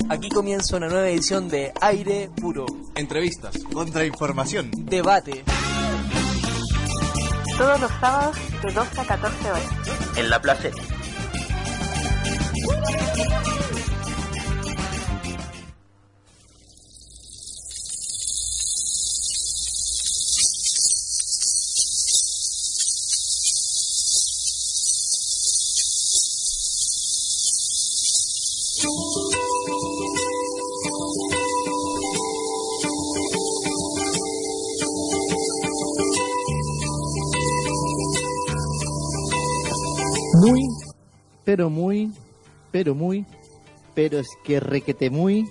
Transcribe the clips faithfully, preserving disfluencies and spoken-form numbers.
Aquí comienza una nueva edición de Aire Puro. Entrevistas, contrainformación, debate. Todos los sábados de doce a catorce horas. En La Placera. Muy, pero muy, pero muy, pero es que requete muy.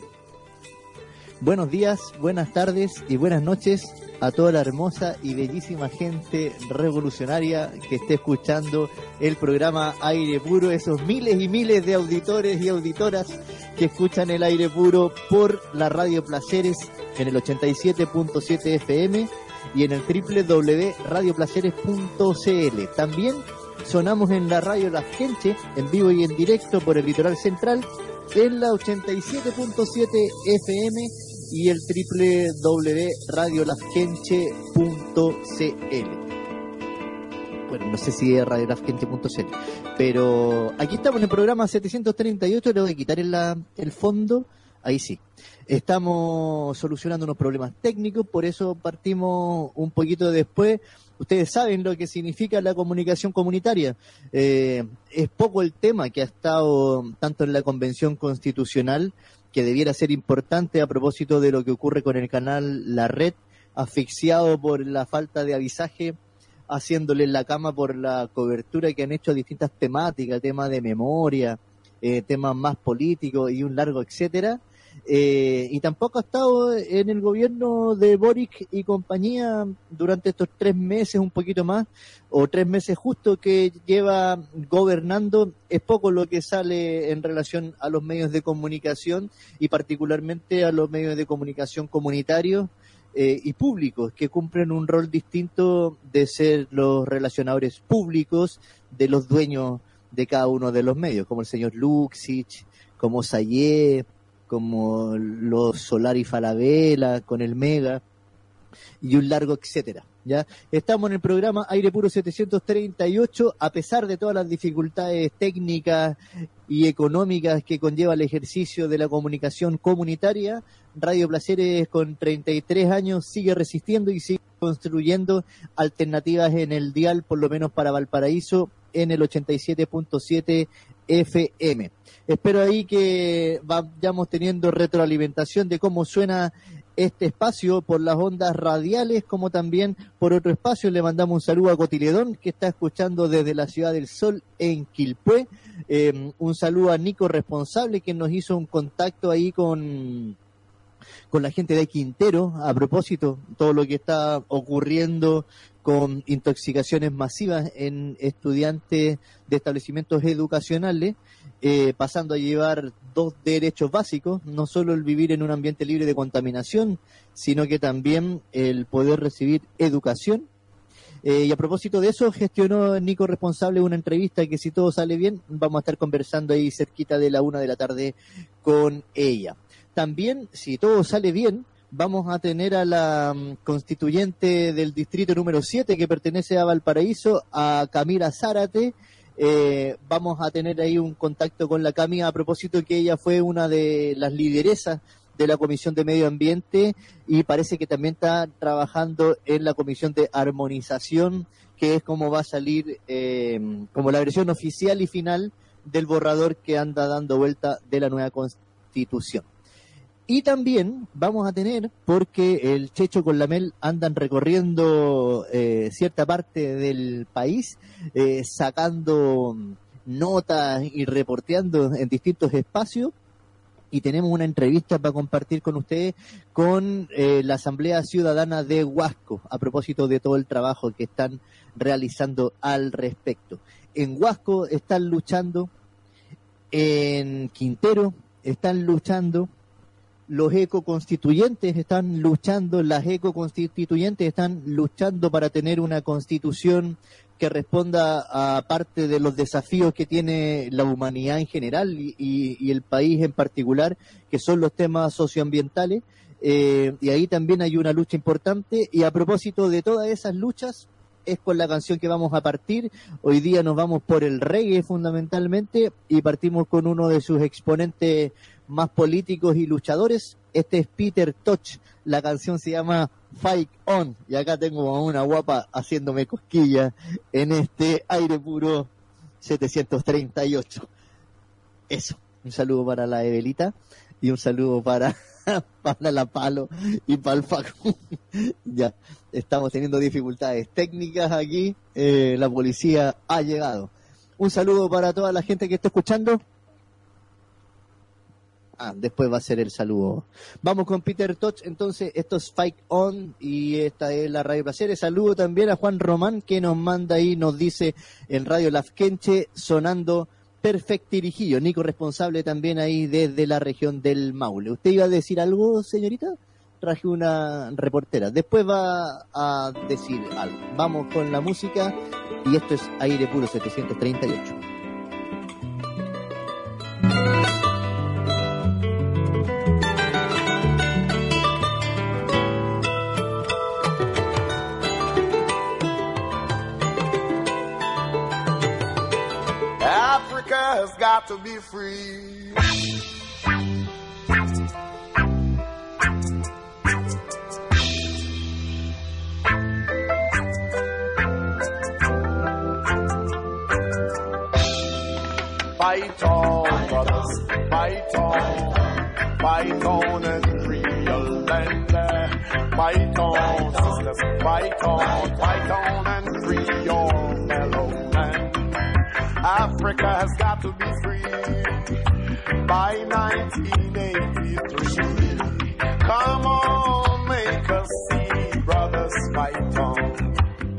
Buenos días, buenas tardes y buenas noches a toda la hermosa y bellísima gente revolucionaria que esté escuchando el programa Aire Puro, esos miles y miles de auditores y auditoras que escuchan el Aire Puro por la Radio Placeres en el ochenta y siete punto siete F M y en el doble u doble u doble u punto radio placeres punto c l. También sonamos en la radio La Gente, en vivo y en directo por el Litoral Central, en la ochenta y siete punto siete F M y el doble u doble u doble u punto radio la gente punto c l. Bueno, no sé si es radio la gente punto c l, pero aquí estamos en el programa setecientos treinta y ocho, le voy a quitar el, la, el fondo, ahí sí. Estamos solucionando unos problemas técnicos, por eso partimos un poquito después. Ustedes saben lo que significa la comunicación comunitaria. Eh, es poco el tema que ha estado tanto en la Convención Constitucional, que debiera ser importante a propósito de lo que ocurre con el canal La Red, asfixiado por la falta de avisaje, haciéndole la cama por la cobertura que han hecho a distintas temáticas, temas de memoria, eh, temas más políticos y un largo etcétera. Eh, y tampoco ha estado en el gobierno de Boric y compañía durante estos tres meses, un poquito más, o tres meses justo que lleva gobernando. Es poco lo que sale en relación a los medios de comunicación y particularmente a los medios de comunicación comunitarios eh, y públicos, que cumplen un rol distinto de ser los relacionadores públicos de los dueños de cada uno de los medios, como el señor Luxich, como Sayé, como los Solari Falabella, con el Mega, y un largo etcétera. ¿Ya? Estamos en el programa Aire Puro setecientos treinta y ocho, a pesar de todas las dificultades técnicas y económicas que conlleva el ejercicio de la comunicación comunitaria. Radio Placeres, con treinta y tres años, sigue resistiendo y sigue construyendo alternativas en el dial, por lo menos para Valparaíso, en el ochenta y siete punto siete F M. Espero ahí que vayamos teniendo retroalimentación de cómo suena este espacio por las ondas radiales, como también por otro espacio. Le mandamos un saludo a Cotiledón, que está escuchando desde la Ciudad del Sol en Quilpué. Eh, un saludo a Nico Responsable, que nos hizo un contacto ahí con... con la gente de Quintero, a propósito, todo lo que está ocurriendo con intoxicaciones masivas en estudiantes de establecimientos educacionales, eh, pasando a llevar dos derechos básicos, no solo el vivir en un ambiente libre de contaminación, sino que también el poder recibir educación. Eh, y a propósito de eso, gestionó Nico Responsable una entrevista que, si todo sale bien, vamos a estar conversando ahí cerquita de la una de la tarde con ella. También, si todo sale bien, vamos a tener a la um, constituyente del distrito número siete, que pertenece a Valparaíso, a Camila Zárate. Eh, vamos a tener ahí un contacto con la Cami, a propósito que ella fue una de las lideresas de la Comisión de Medio Ambiente y parece que también está trabajando en la Comisión de Armonización, que es como va a salir eh, como la versión oficial y final del borrador que anda dando vuelta de la nueva Constitución. Y también vamos a tener, porque el Checho con la Mel andan recorriendo eh, cierta parte del país, eh, sacando notas y reporteando en distintos espacios, y tenemos una entrevista para compartir con ustedes con eh, la Asamblea Ciudadana de Huasco, a propósito de todo el trabajo que están realizando al respecto. En Huasco están luchando, en Quintero están luchando, los ecoconstituyentes están luchando, las ecoconstituyentes están luchando para tener una constitución que responda a parte de los desafíos que tiene la humanidad en general y, y, y el país en particular, que son los temas socioambientales, eh, y ahí también hay una lucha importante. Y a propósito de todas esas luchas, es con la canción que vamos a partir. Hoy día nos vamos por el reggae fundamentalmente, y partimos con uno de sus exponentes más políticos y luchadores. Este es Peter Tosh, la canción se llama Fight On, y acá tengo a una guapa haciéndome cosquillas en este aire puro setecientos treinta y ocho. Eso, un saludo para la Evelita y un saludo para, para la Palo y para el Facu. Ya, estamos teniendo dificultades técnicas aquí, eh, la policía ha llegado. Un saludo para toda la gente que está escuchando. Ah, después va a ser el saludo. Vamos con Peter Tosh, entonces esto es Fight On y esta es la Radio Placeres. Saludo también a Juan Román, que nos manda ahí, nos dice en Radio Lafkenche sonando Perfectirijillo. Nico, responsable también ahí desde la región del Maule. ¿Usted iba a decir algo, señorita? Traje una reportera. Después va a decir algo. Vamos con la música y esto es Aire Puro setecientos treinta y ocho. Africa has got to be free. Fight on, brothers, fight on, fight on and free your land. Fight on, sisters, fight on, fight on and free your fellow man. Africa has got to be free by nineteen eighty-three. Come on, make us see, brothers, fight on.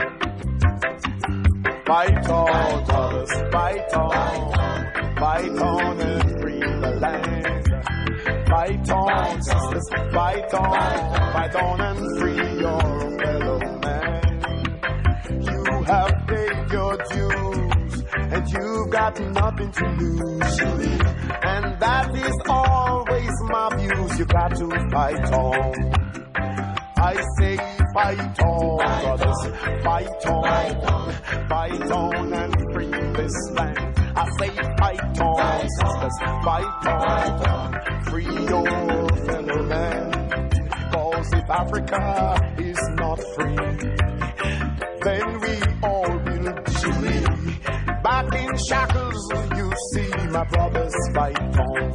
Fight on, brothers, fight on. Fight on and free the land. Fight on, sisters, fight on. Fight on and free your fellow man. You have paid your dues, and you've got nothing to lose. And that is always my views. You got to fight on. I say fight on, brothers, fight on. Fight on and free this land. I say fight on, sisters, fight on. Free your fellow man. Cause if Africa is not free, then we all will be back in shackles. You see, my brothers, fight on.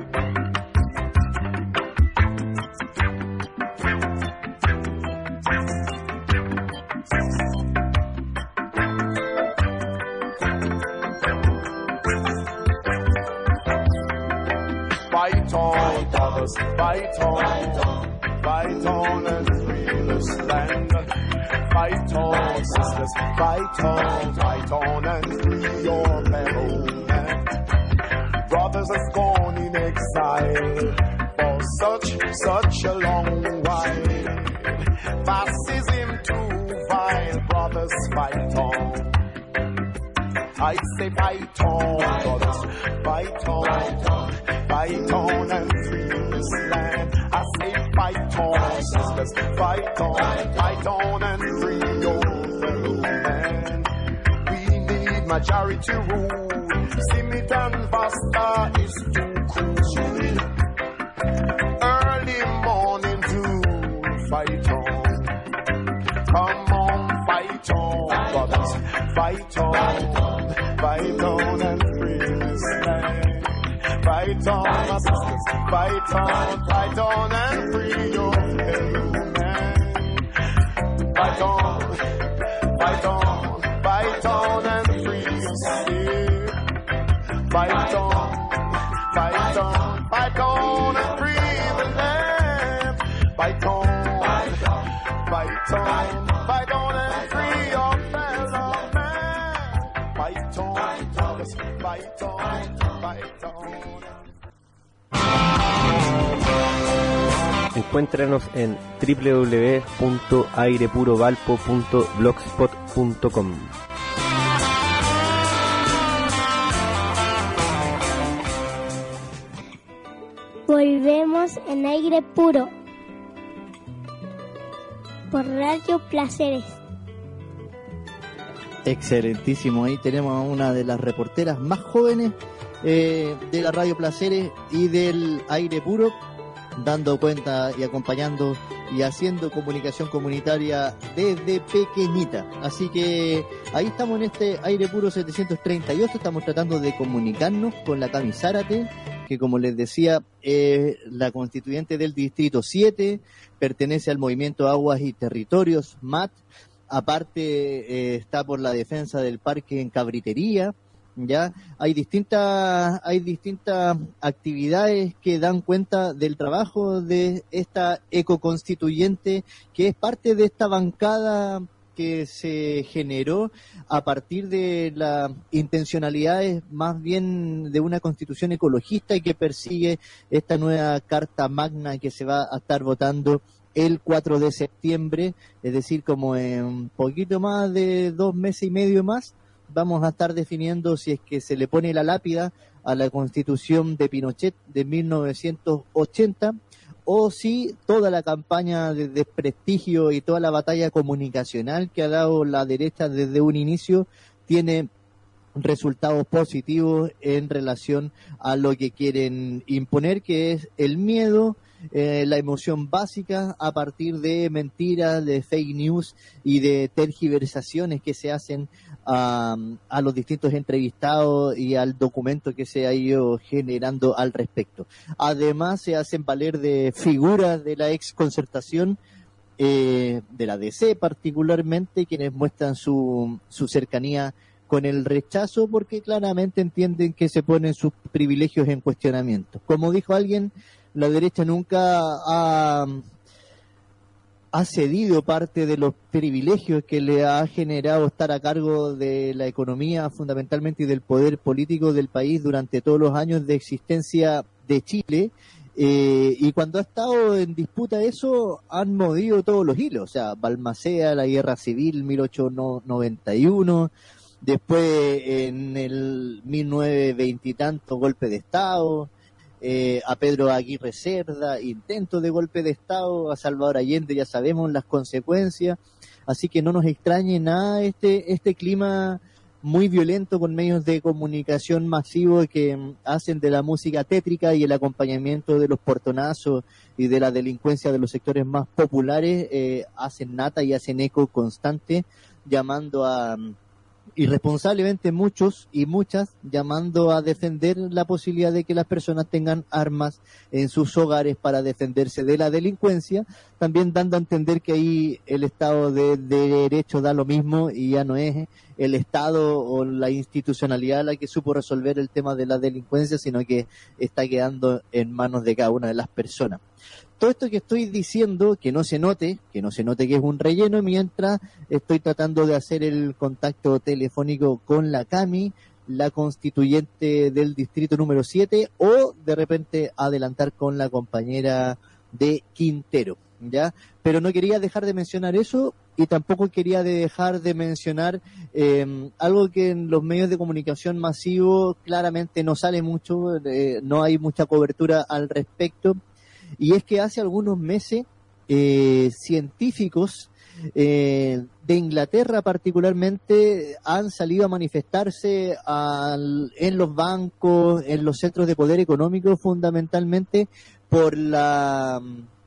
Fight on, brothers, fight on, fight on and free this land. Fight on, sisters, fight on, fight on and free your fellow man. Brothers have gone in exile for such, such a long while. Fascism too vile, brothers, fight on. I say fight on, brothers, fight on, fight on and free this land. I say fight on, sisters, fight on, fight on and free your fellow man. We need majority rule. Simit and Vasta is too cool. Early morning to fight on. Come on, fight on, brothers, fight on. Fight on and free this land. Fight on, my sisters. Fight on, fight on and free your fellow man. Fight on, fight on, fight on and free yourself. Fight on, fight on, fight on and free the land. Fight on, fight on, fight on and free your fellow man. Fight on, brothers, fight on, fight on. Encuéntranos en doble u doble u doble u punto aire puro valpo punto blogspot punto com. Volvemos en Aire Puro por Radio Placeres. Excelentísimo, ahí tenemos a una de las reporteras más jóvenes eh, de la Radio Placeres y del Aire Puro, dando cuenta y acompañando y haciendo comunicación comunitaria desde pequeñita. Así que ahí estamos en este Aire Puro setecientos treinta y ocho, estamos tratando de comunicarnos con la Cami Zárate, que como les decía, es la constituyente del Distrito siete, pertenece al Movimiento Aguas y Territorios, M A T, aparte eh, está por la defensa del parque en Cabritería. Ya hay distintas hay distintas actividades que dan cuenta del trabajo de esta ecoconstituyente, que es parte de esta bancada que se generó a partir de las intencionalidades más bien de una constitución ecologista y que persigue esta nueva Carta Magna que se va a estar votando el cuatro de septiembre, es decir, como en un poquito más de dos meses y medio más, vamos a estar definiendo si es que se le pone la lápida a la Constitución de Pinochet de mil novecientos ochenta o si toda la campaña de desprestigio y toda la batalla comunicacional que ha dado la derecha desde un inicio tiene resultados positivos en relación a lo que quieren imponer, que es el miedo, eh, la emoción básica a partir de mentiras, de fake news y de tergiversaciones que se hacen a, a los distintos entrevistados y al documento que se ha ido generando al respecto. Además se hacen valer de figuras de la ex concertación, eh, de la D C particularmente, quienes muestran su, su cercanía con el rechazo porque claramente entienden que se ponen sus privilegios en cuestionamiento. Como dijo alguien, la derecha nunca ha, ha cedido parte de los privilegios que le ha generado estar a cargo de la economía fundamentalmente y del poder político del país durante todos los años de existencia de Chile, eh, y cuando ha estado en disputa eso han movido todos los hilos, o sea, Balmaceda, la guerra civil mil ochocientos noventa y uno, después en el mil novecientos veinte y tanto golpe de Estado, eh, a Pedro Aguirre Cerda, intento de golpe de Estado, a Salvador Allende ya sabemos las consecuencias, así que no nos extrañe nada este este clima muy violento con medios de comunicación masivos que hacen de la música tétrica y el acompañamiento de los portonazos y de la delincuencia de los sectores más populares, eh, hacen nata y hacen eco constante, llamando a irresponsablemente muchos y muchas llamando a defender la posibilidad de que las personas tengan armas en sus hogares para defenderse de la delincuencia, también dando a entender que ahí el Estado de, de Derecho da lo mismo y ya no es el Estado o la institucionalidad la que supo resolver el tema de la delincuencia, sino que está quedando en manos de cada una de las personas. Todo esto que estoy diciendo, que no se note, que no se note que es un relleno, mientras estoy tratando de hacer el contacto telefónico con la Cami, la constituyente del distrito número siete, o de repente adelantar con la compañera de Quintero, ¿ya? Pero no quería dejar de mencionar eso y tampoco quería dejar de mencionar eh, algo que en los medios de comunicación masivos claramente no sale mucho, eh, no hay mucha cobertura al respecto. Y es que hace algunos meses eh, científicos eh, de Inglaterra particularmente han salido a manifestarse al, en los bancos, en los centros de poder económico, fundamentalmente por la,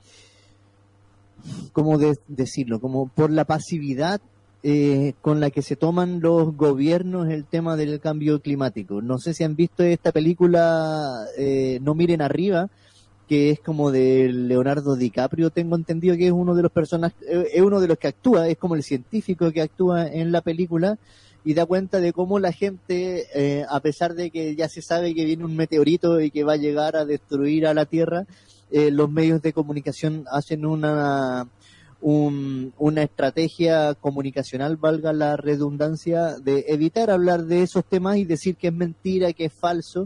¿cómo de, decirlo? Como por la pasividad eh, con la que se toman los gobiernos el tema del cambio climático. No sé si han visto esta película eh, No miren arriba, que es como de Leonardo DiCaprio, tengo entendido que es uno de los personajes, es uno de los que actúa, es como el científico que actúa en la película y da cuenta de cómo la gente, eh, a pesar de que ya se sabe que viene un meteorito y que va a llegar a destruir a la Tierra, eh, los medios de comunicación hacen una un, una estrategia comunicacional, valga la redundancia, de evitar hablar de esos temas y decir que es mentira, que es falso,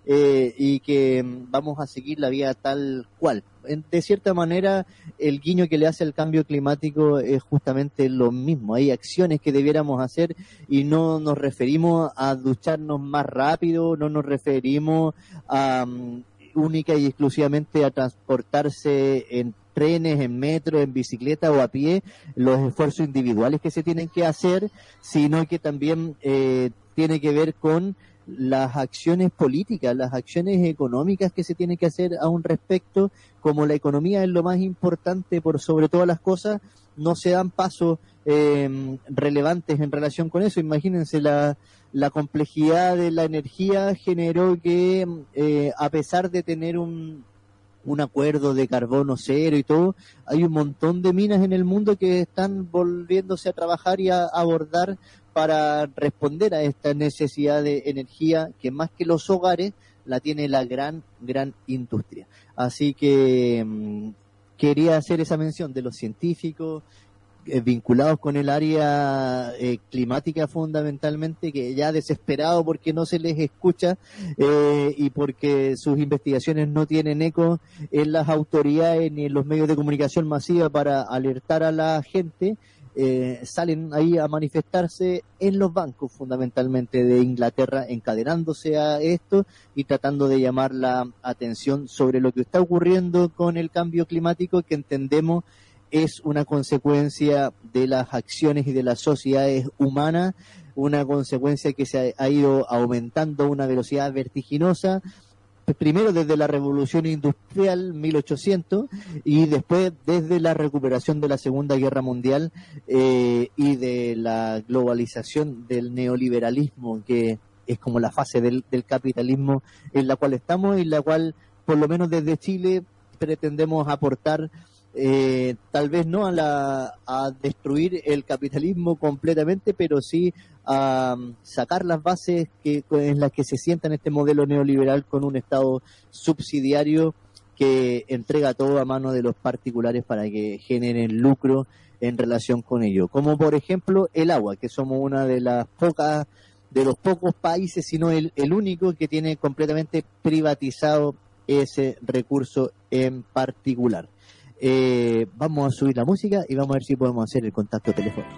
eh, y que vamos a seguir la vía tal cual. De cierta manera, el guiño que le hace al cambio climático es justamente lo mismo. Hay acciones que debiéramos hacer y no nos referimos a ducharnos más rápido, no nos referimos a um, única y exclusivamente a transportarse en trenes, en metro, en bicicleta o a pie, los esfuerzos individuales que se tienen que hacer, sino que también eh, tiene que ver con las acciones políticas, las acciones económicas que se tienen que hacer a un respecto. Como la economía es lo más importante por sobre todas las cosas, no se dan pasos eh, relevantes en relación con eso. Imagínense, la, la complejidad de la energía generó que eh, a pesar de tener un un acuerdo de carbono cero y todo, hay un montón de minas en el mundo que están volviéndose a trabajar y a abordar para responder a esta necesidad de energía que más que los hogares la tiene la gran, gran industria. Así que mmm, quería hacer esa mención de los científicos eh, vinculados con el área eh, climática fundamentalmente, que ya desesperado porque no se les escucha eh, y porque sus investigaciones no tienen eco en las autoridades ni en los medios de comunicación masiva para alertar a la gente. Eh, salen ahí a manifestarse en los bancos fundamentalmente de Inglaterra, encadenándose a esto y tratando de llamar la atención sobre lo que está ocurriendo con el cambio climático, que entendemos es una consecuencia de las acciones y de las sociedades humanas, una consecuencia que se ha ido aumentando a una velocidad vertiginosa, primero desde la Revolución Industrial mil ochocientos y después desde la recuperación de la Segunda Guerra Mundial eh, y de la globalización del neoliberalismo, que es como la fase del, del capitalismo en la cual estamos y en la cual, por lo menos desde Chile, pretendemos aportar. Eh, tal vez no a, la, a destruir el capitalismo completamente, pero sí a um, sacar las bases que, en las que se sienta en este modelo neoliberal, con un Estado subsidiario que entrega todo a manos de los particulares para que generen lucro en relación con ello. Como por ejemplo el agua, que somos una de las pocas, de los pocos países, si no el, el único, que tiene completamente privatizado ese recurso en particular. Eh, vamos a subir la música y vamos a ver si podemos hacer el contacto telefónico.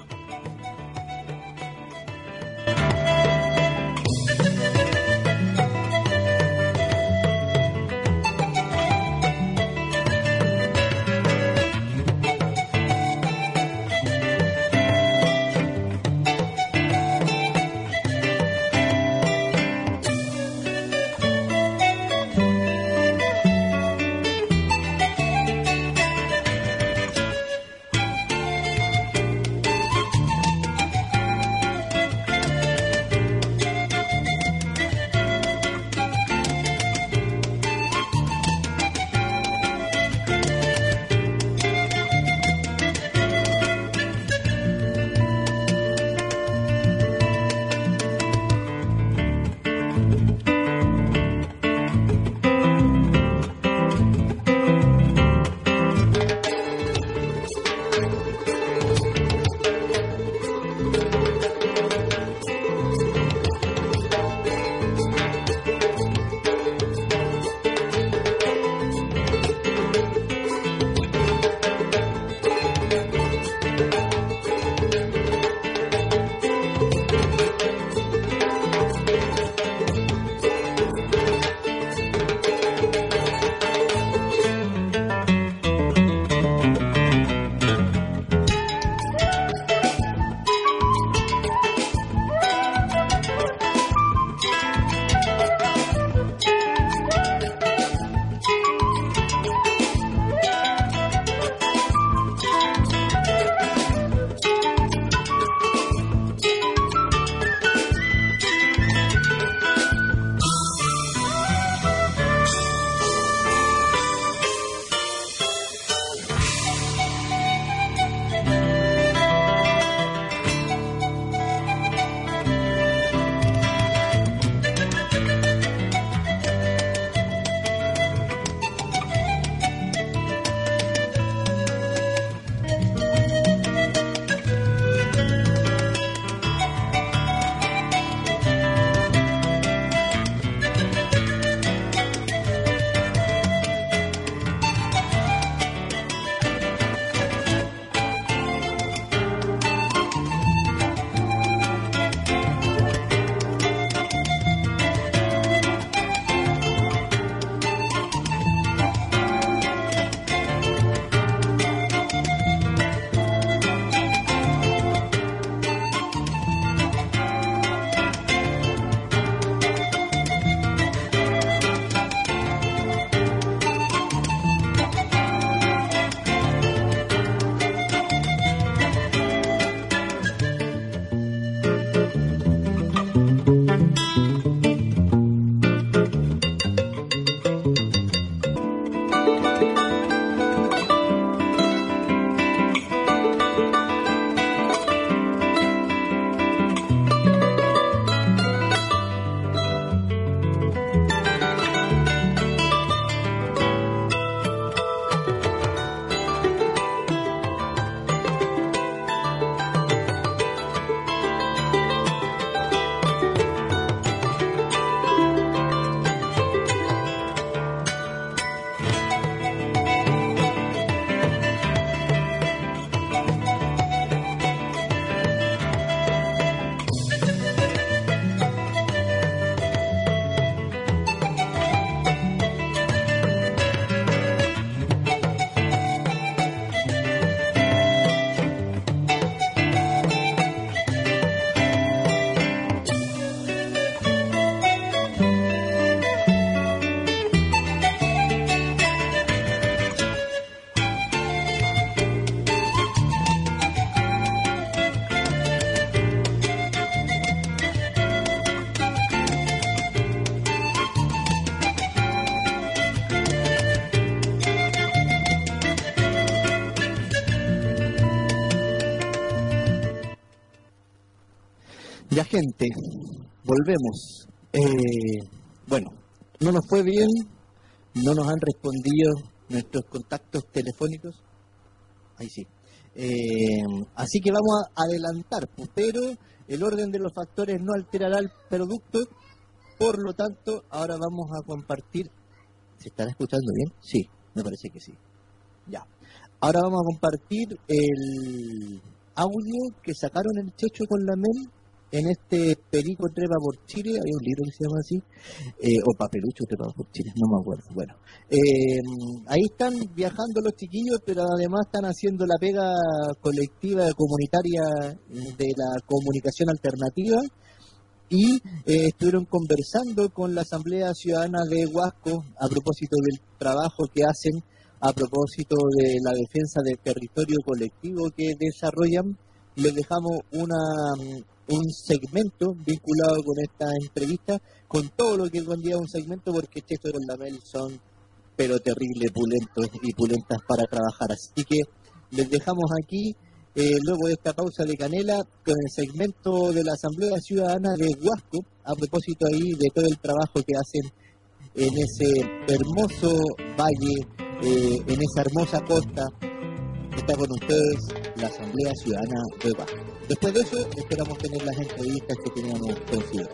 Ya, gente, volvemos. Eh, bueno, no nos fue bien, no nos han respondido nuestros contactos telefónicos. Ahí sí. Eh, así que vamos a adelantar, pero el orden de los factores no alterará el producto. Por lo tanto, ahora vamos a compartir. ¿Se estará escuchando bien? Sí, me parece que sí. Ya. Ahora vamos a compartir el audio que sacaron el Checho con la Mel en este Perico Trepa por Chile. Hay un libro que se llama así, eh, o Papelucho Trepa por Chile, no me acuerdo. Bueno, eh, ahí están viajando los chiquillos, pero además están haciendo la pega colectiva comunitaria de la comunicación alternativa. Y eh, estuvieron conversando con la Asamblea Ciudadana de Huasco a propósito del trabajo que hacen, a propósito de la defensa del territorio colectivo que desarrollan. Les dejamos una, un segmento vinculado con esta entrevista, con todo lo que conlleva un segmento, porque Checho y Lamel son pero terrible pulentos y pulentas para trabajar. Así que les dejamos aquí. Eh, luego de esta pausa de canela, con el segmento de la Asamblea Ciudadana de Huasco, a propósito ahí de todo el trabajo que hacen en ese hermoso valle, eh, en esa hermosa costa. Está con ustedes la Asamblea Ciudadana de Huasco. Después de eso, esperamos tener las entrevistas que teníamos consideradas.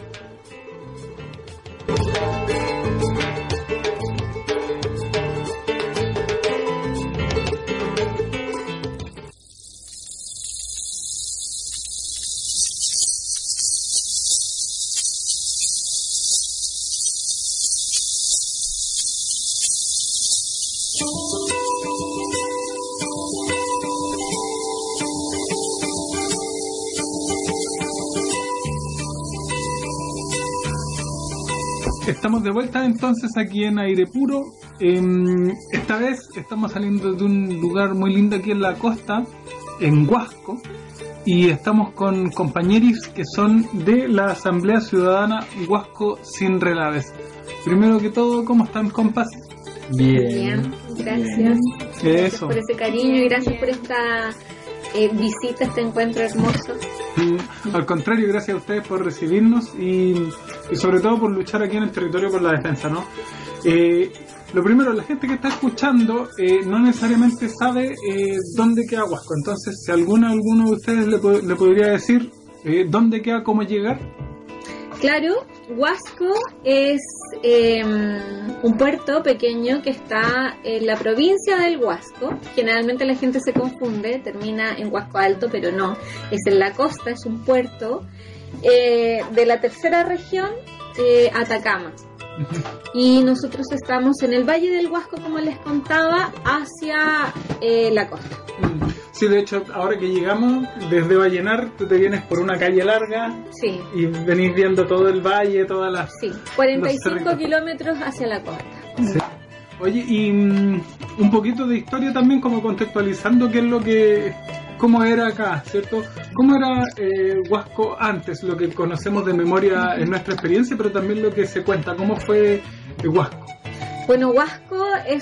Estamos de vuelta entonces aquí en Aire Puro. Eh, esta vez estamos saliendo de un lugar muy lindo aquí en la costa, en Huasco, y estamos con compañeros que son de la Asamblea Ciudadana Huasco Sin Relaves. Primero que todo, ¿cómo están, compas? Bien. Bien, gracias. ¿Qué eso? Gracias por ese cariño y gracias por esta eh, visita, este encuentro hermoso. Mm, al contrario, gracias a ustedes por recibirnos y, y sobre todo por luchar aquí en el territorio por la defensa, ¿no? Eh, lo primero, la gente que está escuchando eh, no necesariamente sabe eh, dónde queda Huasco. Entonces, si alguno, alguno de ustedes le, le podría decir eh, dónde queda, cómo llegar. Claro, Huasco es eh, un puerto pequeño que está en la provincia del Huasco. Generalmente la gente se confunde, termina en Huasco Alto, pero no, es en la costa, es un puerto eh, de la tercera región, eh, Atacama. Y nosotros estamos en el Valle del Huasco, como les contaba, hacia eh, la costa. Sí, de hecho, ahora que llegamos desde Vallenar, tú te vienes por una calle larga, sí, y venís viendo todo el valle, todas las... Sí, cuarenta y cinco kilómetros hacia la costa. Sí. Oye, y um, un poquito de historia también, como contextualizando qué es lo que... cómo era acá, ¿cierto? ¿Cómo era eh, Huasco antes? Lo que conocemos de memoria en nuestra experiencia, pero también lo que se cuenta. ¿Cómo fue eh, Huasco? Bueno, Huasco es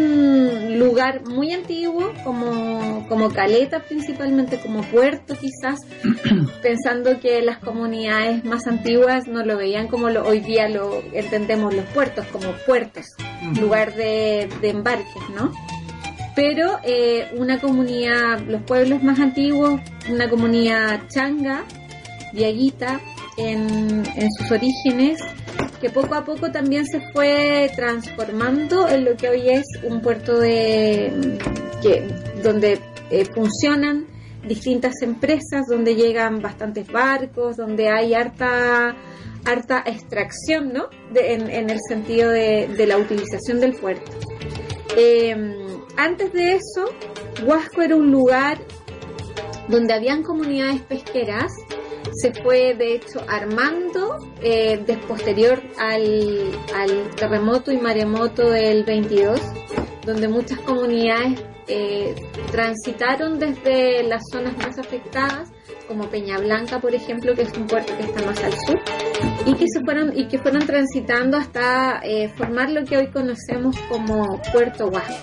un lugar muy antiguo, como, como caleta principalmente, como puerto quizás, pensando que las comunidades más antiguas no lo veían como lo, hoy día lo entendemos los puertos, como puertos, uh-huh. lugar de, de embarques, ¿no? Pero eh, una comunidad, los pueblos más antiguos, una comunidad changa, diaguita, en, en sus orígenes, que poco a poco también se fue transformando en lo que hoy es un puerto de que donde eh, funcionan distintas empresas, donde llegan bastantes barcos, donde hay harta harta extracción, ¿no? De, en, en el sentido de, de la utilización del puerto. Eh, antes de eso, Huasco era un lugar donde habían comunidades pesqueras. Se fue de hecho armando eh, de posterior al, al terremoto y maremoto del veintidós, donde muchas comunidades eh, transitaron desde las zonas más afectadas, como Peña Blanca, por ejemplo, que es un puerto que está más al sur, y que se fueron y que fueron transitando hasta eh, formar lo que hoy conocemos como Puerto Huasco.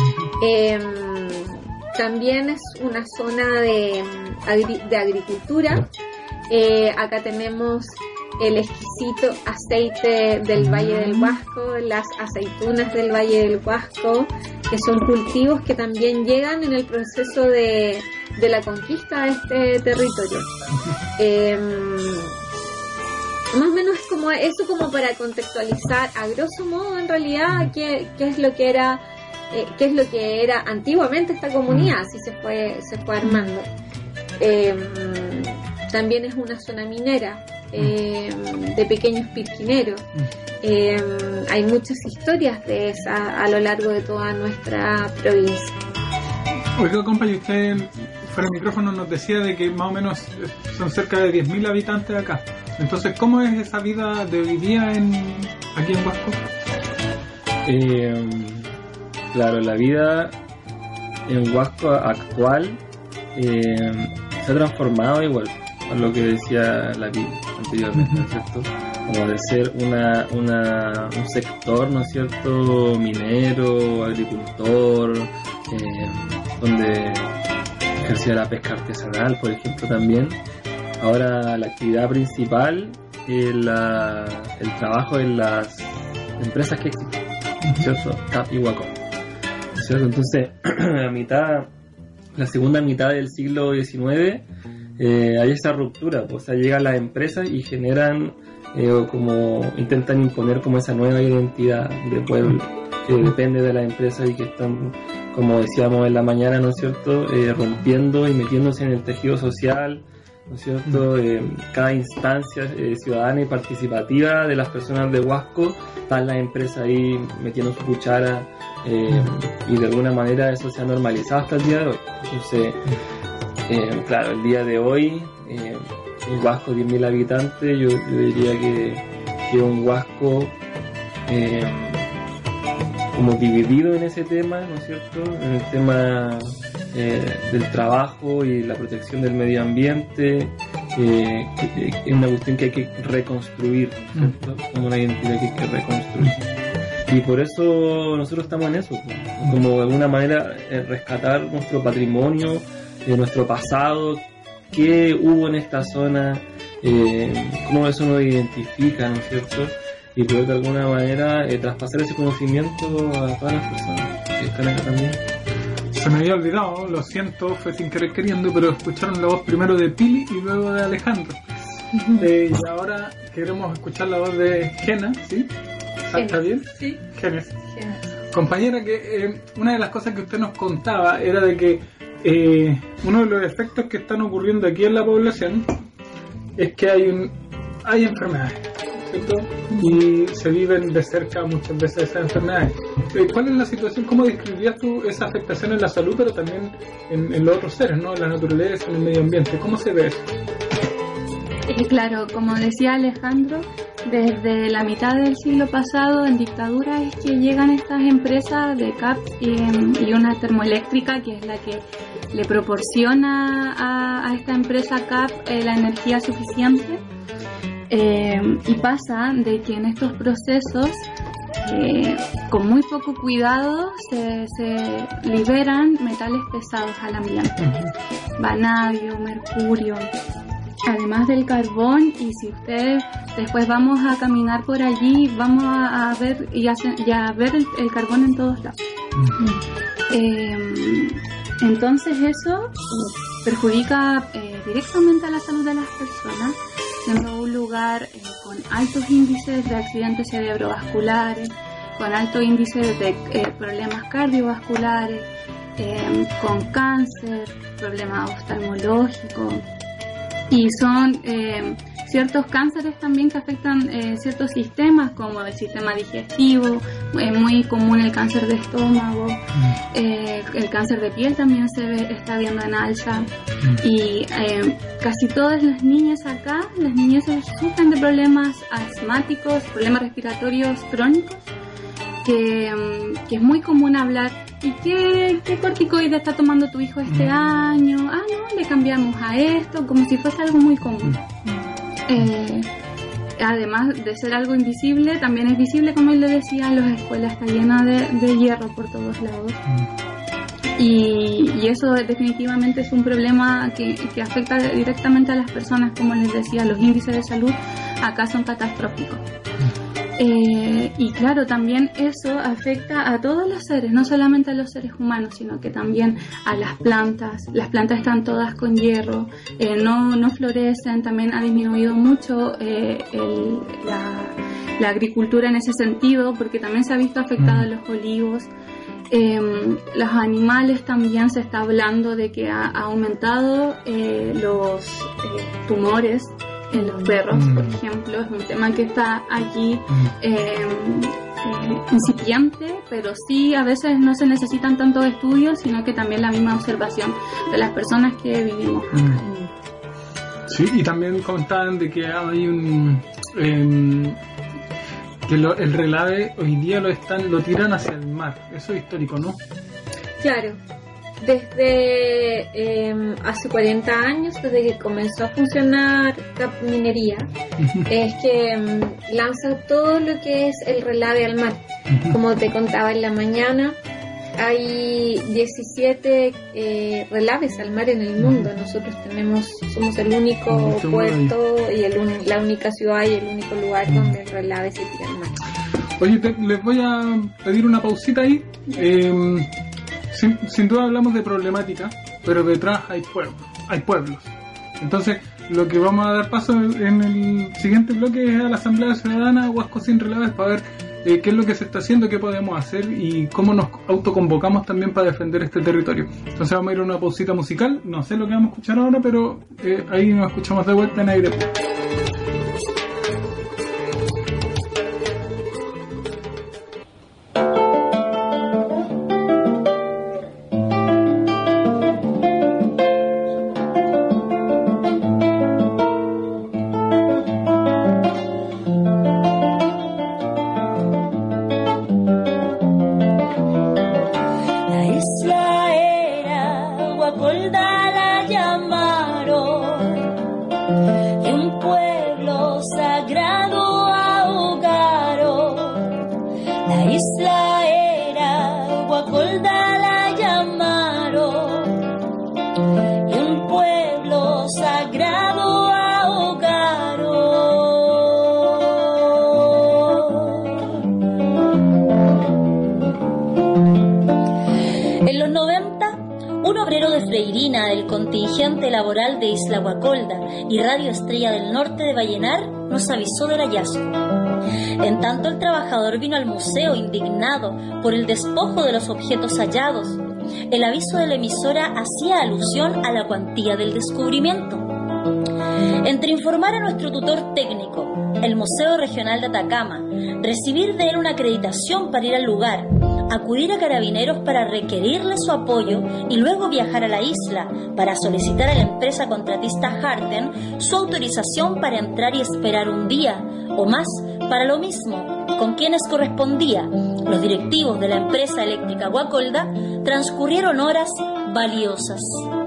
Eh, también es una zona de, de agricultura. Eh, acá tenemos el exquisito aceite del Valle del Huasco, las aceitunas del Valle del Huasco, que son cultivos que también llegan en el proceso de, de la conquista de este territorio. Eh, más o menos es como eso, como para contextualizar a grosso modo en realidad qué, qué es lo que era eh, qué es lo que era antiguamente esta comunidad, así se fue se fue armando. Eh, también es una zona minera, eh, de pequeños pirquineros. Eh, hay muchas historias de esa a lo largo de toda nuestra provincia. Oiga, compañero, usted fuera de micrófono nos decía de que más o menos son cerca de diez mil habitantes acá. Entonces, ¿cómo es esa vida de hoy día en, aquí en Huasco? Eh, claro, la vida en Huasco actual eh, se ha transformado igual a lo que decía la Pi anteriormente, ¿no es cierto? Como de ser una, una, un sector, ¿no es cierto?, minero, agricultor, eh, donde ejercía la pesca artesanal, por ejemplo, también. Ahora la actividad principal es la, el trabajo en las empresas que existen, ¿cierto? C A P y Huacón, ¿cierto? Entonces, a mitad, la segunda mitad del siglo diecinueve, eh, hay esa ruptura, pues, o sea, llegan las empresas y generan, eh, como intentan imponer como esa nueva identidad de pueblo, que depende de la empresa y que están, como decíamos en la mañana, ¿no es cierto?, eh, rompiendo y metiéndose en el tejido social, ¿no es cierto? Eh, cada instancia eh, ciudadana y participativa de las personas de Huasco, están las empresas ahí metiendo su cuchara, eh, y de alguna manera eso se ha normalizado hasta el día de hoy. Entonces, eh, claro, el día de hoy, eh, un Huasco de diez mil habitantes, yo, yo diría que es un Huasco eh, como dividido en ese tema, ¿no es cierto? En el tema Eh, del trabajo y la protección del medio ambiente, eh, que, que es una cuestión que hay que reconstruir, ¿cierto? Como una identidad que hay que reconstruir. Y por eso nosotros estamos en eso, como de alguna manera eh, rescatar nuestro patrimonio, eh, nuestro pasado, qué hubo en esta zona, eh, cómo eso nos identifica, ¿no es cierto? Y poder de alguna manera eh, traspasar ese conocimiento a todas las personas que están acá también. Se me había olvidado, lo siento, fue sin querer queriendo, pero escucharon la voz primero de Pili y luego de Alejandro. Eh, y ahora queremos escuchar la voz de Gena, ¿sí? ¿Está bien? Sí. Genes. Compañera, que eh, una de las cosas que usted nos contaba era de que eh, uno de los efectos que están ocurriendo aquí en la población es que hay, un, hay enfermedades, ¿cierto? Y se viven de cerca muchas veces esas enfermedades. ¿Cuál es la situación? ¿Cómo describirías tú esa afectación en la salud, pero también en, en los otros seres, ¿no? En la naturaleza, en el medio ambiente? ¿Cómo se ve eso? Eh, claro, como decía Alejandro, desde la mitad del siglo pasado en dictadura es que llegan estas empresas de C A P y, y una termoeléctrica que es la que le proporciona a, a esta empresa C A P eh, la energía suficiente. Eh, y pasa de que en estos procesos, eh, con muy poco cuidado, se, se liberan metales pesados al ambiente, vanadio, mercurio, además del carbón. Y si ustedes después vamos a caminar por allí, vamos a, a ver y a, y a ver el, el carbón en todos lados. Eh, entonces eso perjudica eh, directamente a la salud de las personas, siendo un lugar eh, con altos índices de accidentes cerebrovasculares, con alto índice de eh, problemas cardiovasculares, eh, con cáncer, problemas oftalmológicos, y son eh, ciertos cánceres también que afectan eh, ciertos sistemas como el sistema digestivo, es eh, muy común el cáncer de estómago, eh, el cáncer de piel también se ve, está viendo en alza, y eh, casi todas las niñas acá, las niñas sufren de problemas asmáticos, problemas respiratorios crónicos, que, que es muy común hablar. ¿Y qué, qué corticoide está tomando tu hijo este año? Ah, no, le cambiamos a esto, como si fuese algo muy común. Eh, además de ser algo invisible, también es visible, como él le decía, las escuelas están llenas de, de hierro por todos lados. Y, y eso definitivamente es un problema que, que afecta directamente a las personas. Como les decía, los índices de salud acá son catastróficos. Eh, y claro, también eso afecta a todos los seres, no solamente a los seres humanos, sino que también a las plantas. Las plantas están todas con hierro, eh, no, no florecen, también ha disminuido mucho eh, el, la, la agricultura en ese sentido, porque también se ha visto afectada a los olivos. Eh, los animales también se está hablando de que ha, ha aumentado eh, los eh, tumores en los perros, mm. por ejemplo. Es un tema que está allí eh, eh, incipiente, pero sí a veces no se necesitan tantos estudios, sino que también la misma observación de las personas que vivimos acá. Mm. Sí, y también contaban de que hay un eh, que lo, el relave hoy día lo están lo tiran hacia el mar. Eso es histórico, ¿no? Claro. Desde eh, hace cuarenta años, desde que comenzó a funcionar Cap Minería, es que um, lanza todo lo que es el relave al mar. Como te contaba en la mañana, hay diecisiete eh, relaves al mar en el mundo. Nosotros tenemos, somos el único puerto y el un, la única ciudad y el único lugar donde el relave se tira al mar. Oye, te, les voy a pedir una pausita ahí. Eh, Sin, sin duda hablamos de problemática, pero detrás hay pueblos, hay pueblos. Entonces, lo que vamos a dar paso en el siguiente bloque es a la Asamblea Ciudadana Huasco Sin Relaves para ver eh, qué es lo que se está haciendo, qué podemos hacer y cómo nos autoconvocamos también para defender este territorio. Entonces vamos a ir a una pausita musical, no sé lo que vamos a escuchar ahora, pero eh, ahí nos escuchamos de vuelta en Aire Puro. Laboral de Isla Guacolda y Radio Estrella del Norte de Vallenar nos avisó del hallazgo. En tanto, el trabajador vino al museo indignado por el despojo de los objetos hallados. El aviso de la emisora hacía alusión a la cuantía del descubrimiento. Entre informar a nuestro tutor técnico, el Museo Regional de Atacama, recibir de él una acreditación para ir al lugar, acudir a Carabineros para requerirle su apoyo y luego viajar a la isla para solicitar a la empresa contratista Harten su autorización para entrar y esperar un día o más para lo mismo, con quienes correspondía, los directivos de la empresa eléctrica Guacolda, transcurrieron horas valiosas.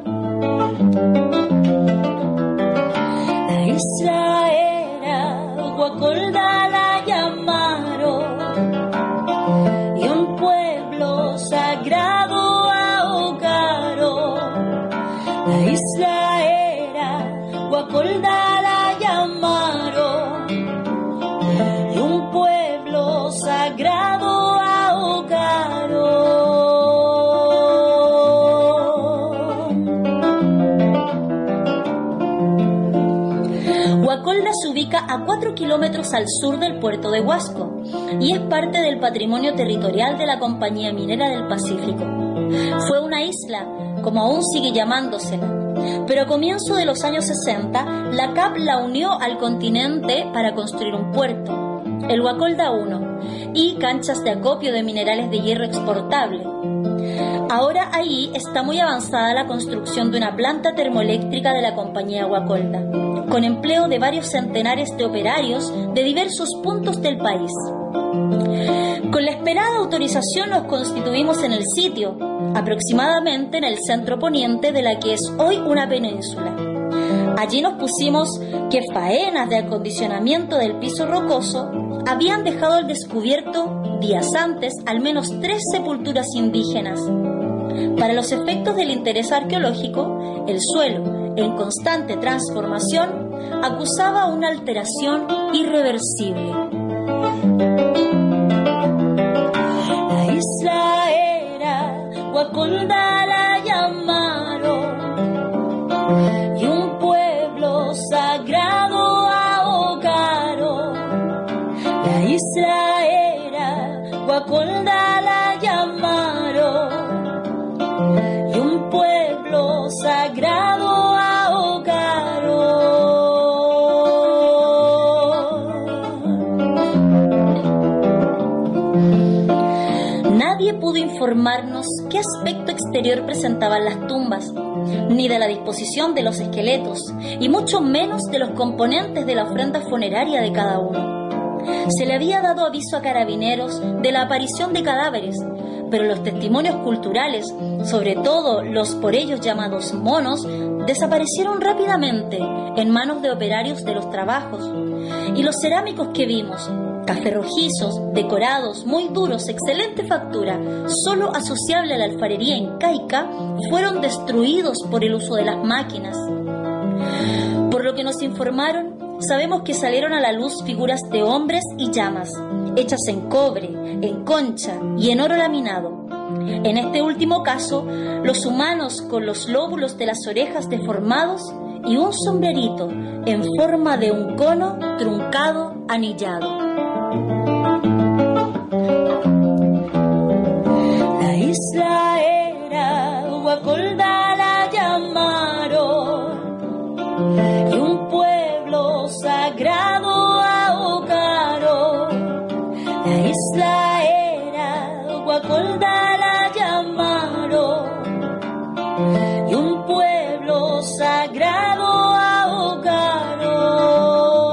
La isla era Guacolda, la llamaron, y un pueblo sagrado ahogaron. La isla era Guacolda, la llamaron, y un pueblo sagrado ahogaron. Guacolda se ubica a cuatro kilómetros al sur del puerto de Huasco y es parte del patrimonio territorial de la Compañía Minera del Pacífico. Fue una isla, como aún sigue llamándosela, pero a comienzos de los años sesenta la C A P la unió al continente para construir un puerto, el Guacolda uno, y canchas de acopio de minerales de hierro exportable. Ahora ahí está muy avanzada la construcción de una planta termoeléctrica de la compañía Guacolda, con empleo de varios centenares de operarios de diversos puntos del país. Con la esperada autorización nos constituimos en el sitio, aproximadamente en el centro poniente de la que es hoy una península. Allí nos pusimos que faenas de acondicionamiento del piso rocoso habían dejado al descubierto días antes al menos tres sepulturas indígenas. Para los efectos del interés arqueológico, el suelo, en constante transformación, acusaba una alteración irreversible. La isla era Guacolda, la llamaron, y un pueblo sagrado ahogaron. La isla era Guacolda, la llamaron, y un pueblo sagrado ahogaron. Nadie pudo informarnos qué aspecto exterior presentaban las tumbas, ni de la disposición de los esqueletos, y mucho menos de los componentes de la ofrenda funeraria de cada uno. Se le había dado aviso a carabineros de la aparición de cadáveres, pero los testimonios culturales, sobre todo los por ellos llamados monos, desaparecieron rápidamente en manos de operarios de los trabajos. Y los cerámicos que vimos, café rojizos, decorados, muy duros, excelente factura, solo asociable a la alfarería incaica, fueron destruidos por el uso de las máquinas. Por lo que nos informaron, sabemos que salieron a la luz figuras de hombres y llamas, hechas en cobre, en concha y en oro laminado. En este último caso, los humanos con los lóbulos de las orejas deformados y un sombrerito en forma de un cono truncado, anillado. La isla era Guacolda, la llamaron, y un pueblo sagrado ahogaron. La isla era Guacolda, la llamaron, y un pueblo sagrado ahogaron.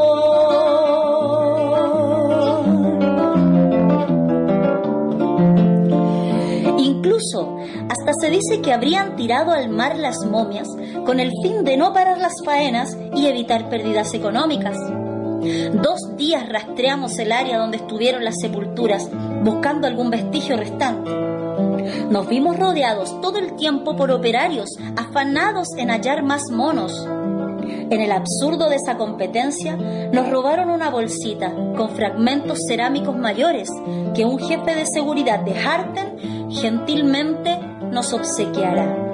Incluso hasta se dice que habrían tirado al mar las momias con el fin de no parar las faenas y evitar pérdidas económicas. Dos días rastreamos el área donde estuvieron las sepulturas, buscando algún vestigio restante. Nos vimos rodeados todo el tiempo por operarios, afanados en hallar más monos. En el absurdo de esa competencia, nos robaron una bolsita con fragmentos cerámicos mayores que un jefe de seguridad de Harten gentilmente nos obsequiara.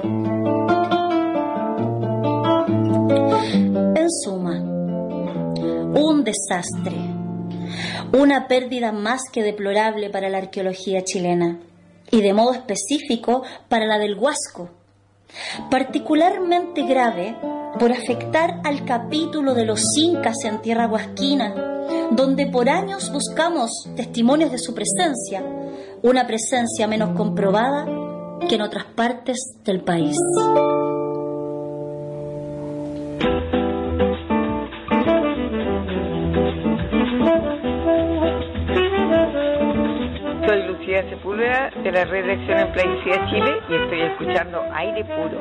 En suma, un desastre, una pérdida más que deplorable para la arqueología chilena y de modo específico para la del Huasco, particularmente grave por afectar al capítulo de los incas en tierra huasquina, donde por años buscamos testimonios de su presencia, una presencia menos comprobada que en otras partes del país. Soy Lucía Sepúlveda de la Red de Acción en Plaguicida Chile y estoy escuchando Aire Puro.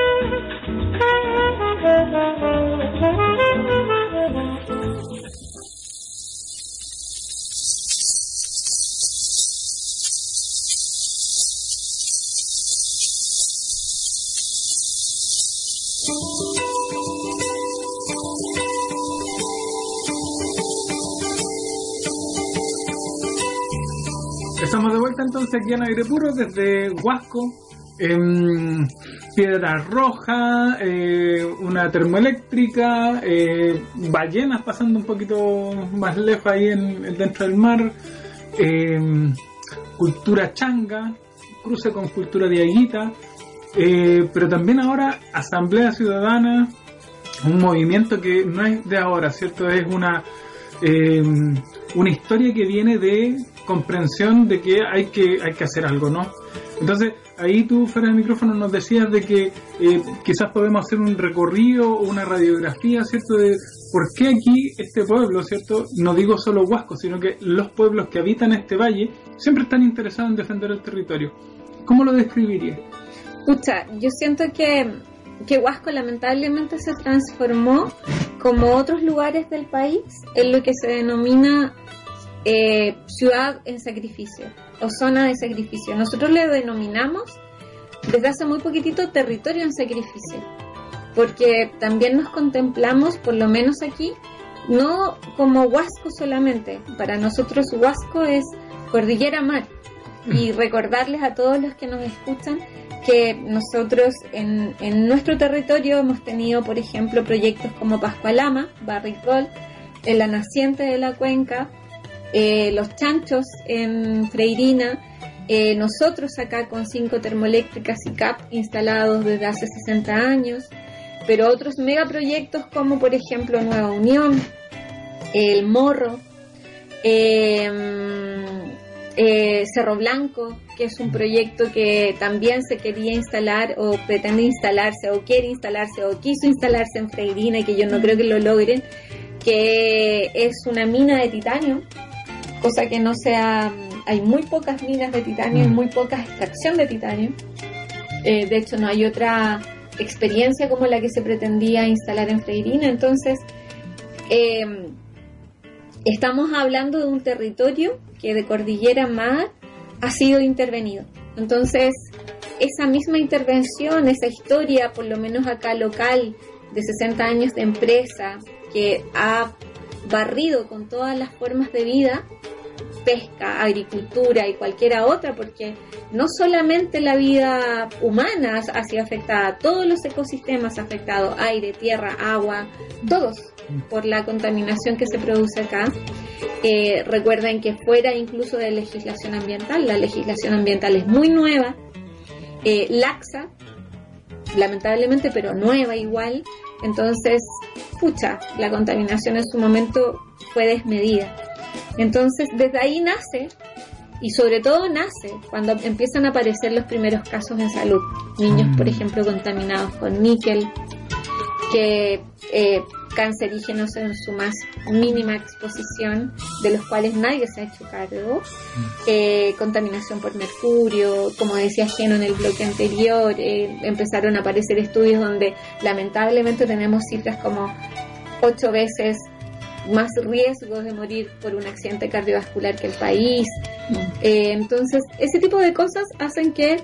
Estamos de vuelta entonces aquí en Aire Puro desde Huasco, en Piedra Roja, eh, una termoeléctrica, eh, ballenas pasando un poquito más lejos ahí en, dentro del mar, eh, cultura changa, cruce con cultura diaguita, eh, pero también ahora Asamblea Ciudadana, un movimiento que no es de ahora, ¿cierto? Es una, eh, una historia que viene de comprensión de que hay que hay que hacer algo, ¿no? Entonces, ahí tú fuera del micrófono nos decías de que eh, quizás podemos hacer un recorrido o una radiografía, ¿cierto? De por qué aquí este pueblo, ¿cierto? No digo solo Huasco, sino que los pueblos que habitan este valle siempre están interesados en defender el territorio. ¿Cómo lo describirías? Pucha, yo siento que, que Huasco lamentablemente se transformó, como otros lugares del país, en lo que se denomina Eh, ciudad en sacrificio o zona de sacrificio. Nosotros le denominamos desde hace muy poquitito territorio en sacrificio, porque también nos contemplamos, por lo menos aquí, no como Huasco solamente. Para nosotros Huasco es cordillera mar, y recordarles a todos los que nos escuchan que nosotros en, en nuestro territorio hemos tenido, por ejemplo, proyectos como Pascualama, Barricol, en la naciente de la cuenca, eh, Los Chanchos en Freirina, eh, nosotros acá con cinco termoeléctricas y C A P instalados desde hace sesenta años, pero otros megaproyectos como por ejemplo Nueva Unión, El Morro, eh, eh, Cerro Blanco, que es un proyecto que también se quería instalar o pretende instalarse o quiere instalarse o quiso instalarse en Freirina y que yo no creo que lo logren, que es una mina de titanio, cosa que no sea, hay muy pocas minas de titanio y muy poca extracción de titanio. Eh, de hecho no hay otra experiencia como la que se pretendía instalar en Freirina. Entonces eh, estamos hablando de un territorio que de cordillera mar ha sido intervenido. Entonces esa misma intervención, esa historia, por lo menos acá local, de sesenta años de empresa que ha barrido con todas las formas de vida, pesca, agricultura y cualquiera otra, porque no solamente la vida humana ha sido afectada, todos los ecosistemas afectados, aire, tierra, agua, todos, por la contaminación que se produce acá. Eh, recuerden que fuera incluso de legislación ambiental, la legislación ambiental es muy nueva, eh, laxa, lamentablemente, pero nueva igual. Entonces, pucha, la contaminación en su momento fue desmedida. Entonces, desde ahí nace, y sobre todo nace cuando empiezan a aparecer los primeros casos en salud. Niños, por ejemplo, contaminados con níquel, que eh, cancerígenos en su más mínima exposición, de los cuales nadie se ha hecho cargo, eh, contaminación por mercurio, como decía Geno en el bloque anterior, eh, empezaron a aparecer estudios donde lamentablemente tenemos cifras como ocho veces más riesgos de morir por un accidente cardiovascular que el país. Eh, entonces, ese tipo de cosas hacen que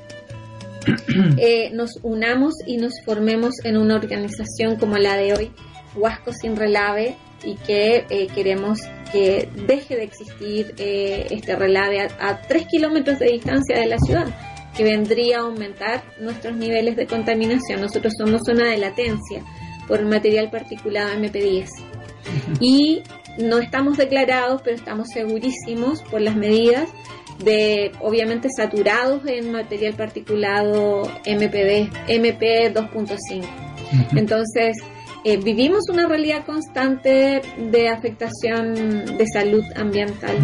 eh, nos unamos y nos formemos en una organización como la de hoy, Huasco Sin Relave, y que eh, queremos que deje de existir eh, este relave a, a tres kilómetros de distancia de la ciudad, que vendría a aumentar nuestros niveles de contaminación. Nosotros somos zona de latencia por material particulado eme pe diez. Y no estamos declarados, pero estamos segurísimos por las medidas de, obviamente, saturados en material particulado eme pe dos punto cinco. Entonces, eh, vivimos una realidad constante de afectación de salud ambiental.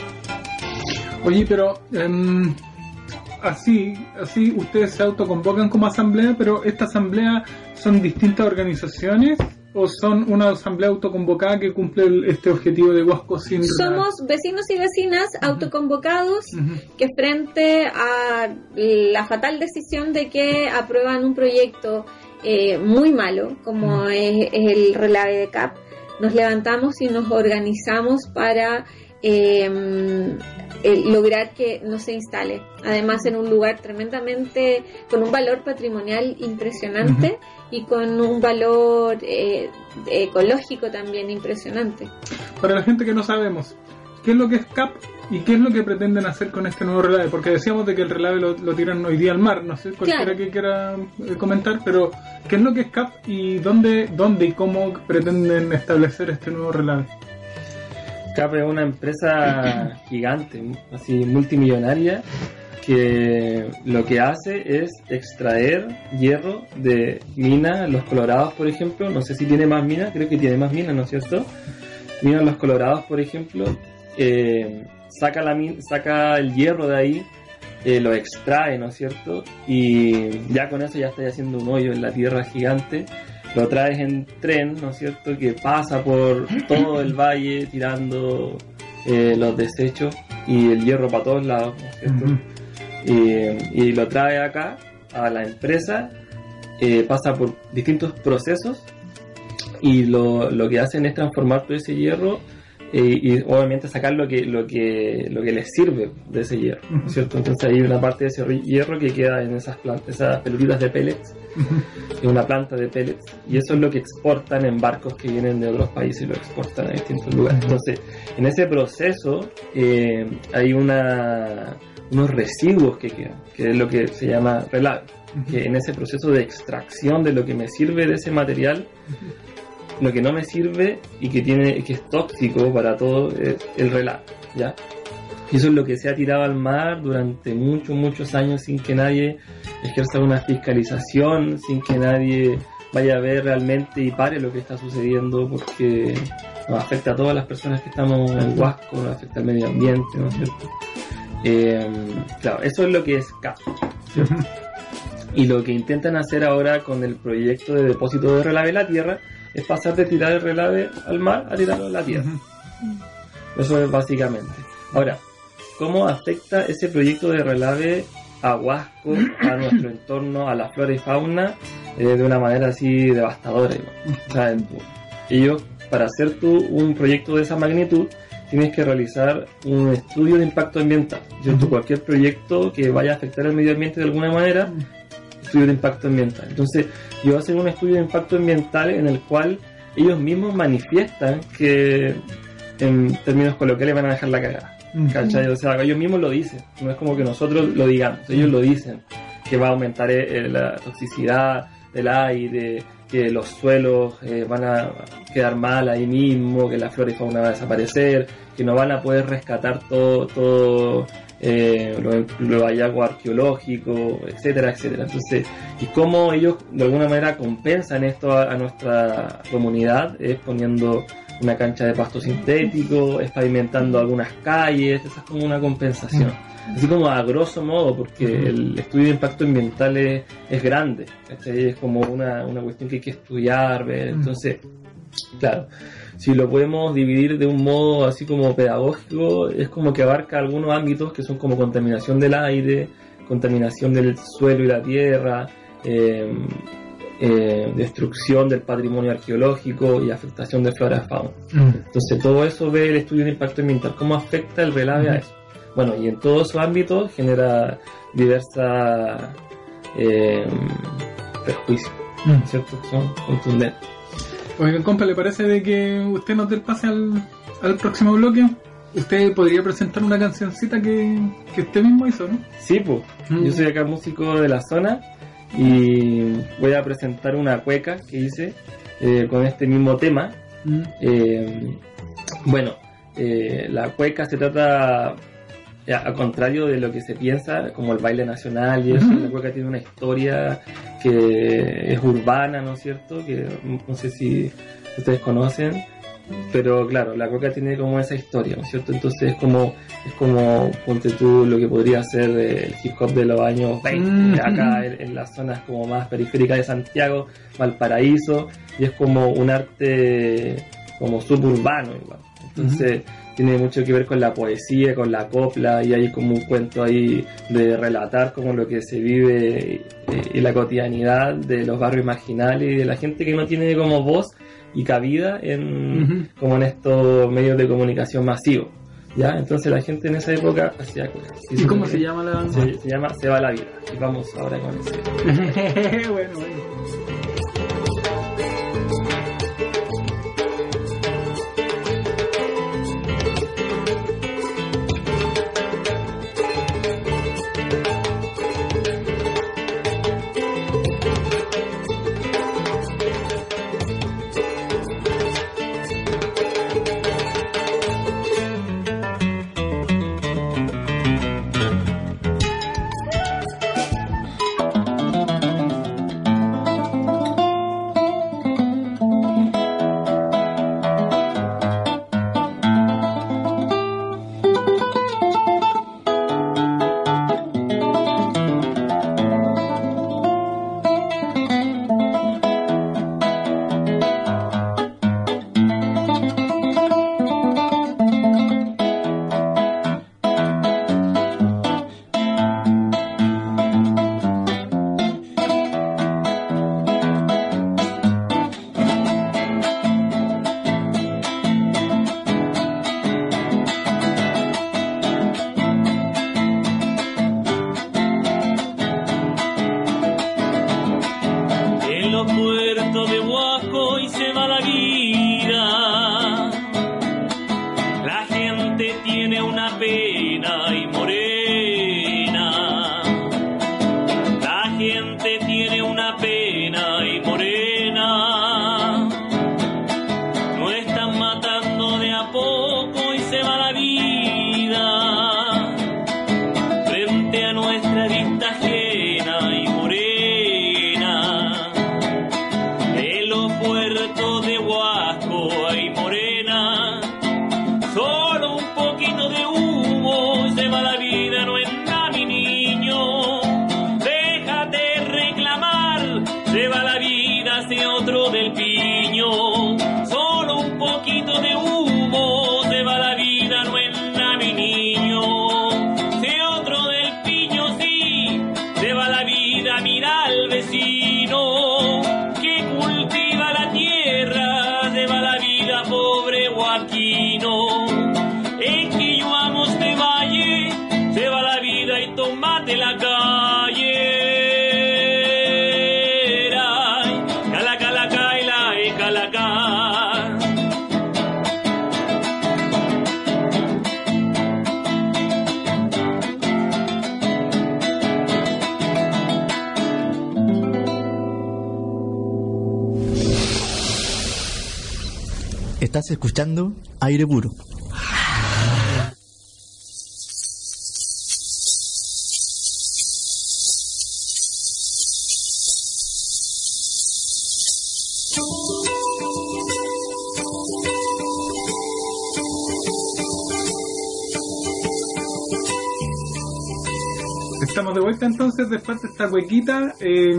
Oye, pero um, así, así ustedes se autoconvocan como asamblea, pero ¿esta asamblea son distintas organizaciones o son una asamblea autoconvocada que cumple el, este objetivo de Huasco Sin Relave? Somos vecinos y vecinas autoconvocados uh-huh. que frente a la fatal decisión de que aprueban un proyecto eh, muy malo como uh-huh. es, es el relave de C A P, nos levantamos y nos organizamos para eh, eh, lograr que no se instale, además en un lugar tremendamente con un valor patrimonial impresionante uh-huh. y con un valor eh, ecológico también impresionante. Para la gente que no sabemos, ¿qué es lo que es C A P y qué es lo que pretenden hacer con este nuevo relave? Porque decíamos de que el relave lo, lo tiran hoy día al mar, no sé cualquiera claro. que quiera comentar, pero ¿qué es lo que es C A P y dónde, dónde y cómo pretenden establecer este nuevo relave? C A P es una empresa gigante, así multimillonaria, que lo que hace es extraer hierro de minas, Los Colorados, por ejemplo. No sé si tiene más minas, creo que tiene más minas, ¿no es cierto? Minas Los Colorados, por ejemplo, eh, saca, la min- saca el hierro de ahí, eh, lo extrae, ¿no es cierto? Y ya con eso ya está haciendo un hoyo en la tierra gigante. Lo traes en tren, ¿no es cierto?, que pasa por todo el valle tirando eh, los desechos y el hierro para todos lados, ¿no es cierto? Uh-huh. Y, y lo trae acá a la empresa, eh, pasa por distintos procesos y lo, lo que hacen es transformar todo ese hierro y, y obviamente sacar lo que lo que lo que les sirve de ese hierro, ¿no es cierto? Entonces hay una parte de ese hierro que queda en esas plantas, esas pelutitas de pellets, en una planta de pellets, y eso es lo que exportan en barcos que vienen de otros países y lo exportan a distintos lugares. Entonces, en ese proceso eh, hay una unos residuos que quedan, que es lo que se llama relave, que en ese proceso de extracción de lo que me sirve de ese material, lo que no me sirve y que tiene que es tóxico para todo es el relave, ¿ya? Y eso es lo que se ha tirado al mar durante muchos, muchos años sin que nadie ejerza una fiscalización, sin que nadie vaya a ver realmente y pare lo que está sucediendo, porque nos afecta a todas las personas que estamos en Huasco, nos afecta al medio ambiente, ¿no es cierto? Eh, claro, eso es lo que es C A P, ¿cierto? Y lo que intentan hacer ahora con el proyecto de depósito de relave en la tierra es pasar de tirar el relave al mar a tirarlo en la tierra. Eso es básicamente. Ahora, ¿cómo afecta ese proyecto de relave a Huasco, a nuestro entorno, a la flora y fauna, eh, de una manera así devastadora? O sea, ellos, para hacer tú un proyecto de esa magnitud, tienes que realizar un estudio de impacto ambiental, ¿cierto? Cualquier proyecto que vaya a afectar al medio ambiente de alguna manera, estudio de impacto ambiental. Entonces, yo hacen un estudio de impacto ambiental en el cual ellos mismos manifiestan que, en términos coloquiales, van a dejar la cagada. ¿Cachai? O sea, ellos mismos lo dicen, no es como que nosotros lo digamos, ellos lo dicen, que va a aumentar eh, la toxicidad del aire, que los suelos eh, van a quedar mal ahí mismo, que la flora y fauna va a desaparecer, que no van a poder rescatar todo, todo eh, lo, lo hallazgo arqueológico, etcétera, etcétera. Entonces, y cómo ellos de alguna manera compensan esto a, a nuestra comunidad es poniendo una cancha de pasto sintético, es pavimentando algunas calles, esa es como una compensación. Así como a grosso modo, porque el estudio de impacto ambiental es, es grande, ¿sí? Es como una, una cuestión que hay que estudiar, ver. Entonces, claro, si lo podemos dividir de un modo así como pedagógico, es como que abarca algunos ámbitos que son como contaminación del aire, contaminación del suelo y la tierra, eh, eh, destrucción del patrimonio arqueológico y afectación de flora y fauna. Entonces todo eso ve el estudio de impacto ambiental, cómo afecta el relave a eso. Bueno, y en todos esos ámbitos genera diversas eh, perjuicios, mm. ¿cierto? Son contundentes. Oiga, compa, ¿le parece de que usted nos dé el pase al, al próximo bloque? ¿Usted podría presentar una cancioncita que, que usted mismo hizo, no? Sí, pues. Mm. Yo soy acá músico de la zona y voy a presentar una cueca que hice eh, con este mismo tema. Mm. Eh, bueno, eh, la cueca se trata... al contrario de lo que se piensa, como el baile nacional y eso, uh-huh. La cueca tiene una historia que es urbana, ¿no es cierto? Que no sé si ustedes conocen, pero claro, la cueca tiene como esa historia, ¿no es cierto? Entonces es como, es como ponte tú lo que podría ser el hip hop de los años veinte, uh-huh. Acá en, en las zonas como más periféricas de Santiago, Valparaíso, y es como un arte como suburbano igual. Entonces uh-huh. tiene mucho que ver con la poesía, con la copla, y hay como un cuento ahí de relatar como lo que se vive y la cotidianidad de los barrios marginales y de la gente que no tiene como voz y cabida en uh-huh. como en estos medios de comunicación masivos, ¿ya? Entonces la gente en esa época hacía cosas. ¿Y, ¿Y cómo se llama la banda? Se, se llama Se va la vida, y vamos ahora con ese. Bueno, bueno. nuestra vista ajena y morena. En los puertos de Huasco hay morena, solo un poquito de humo se va la vida, no entra mi niño. Déjate reclamar, se va la vida hacia otro del piño. Solo un poquito de humo se va la vida, no entra mi niño. Si otro del piño sí, se va la vida, mira al vecino que cultiva la tierra, se va la vida, pobre Joaquino. En que yo amo este valle, se va la vida y tómate la calle. Cala, cala, caila, e cala, cala. Estás escuchando Aire Puro. Estamos de vuelta entonces después de esta huequita. Eh,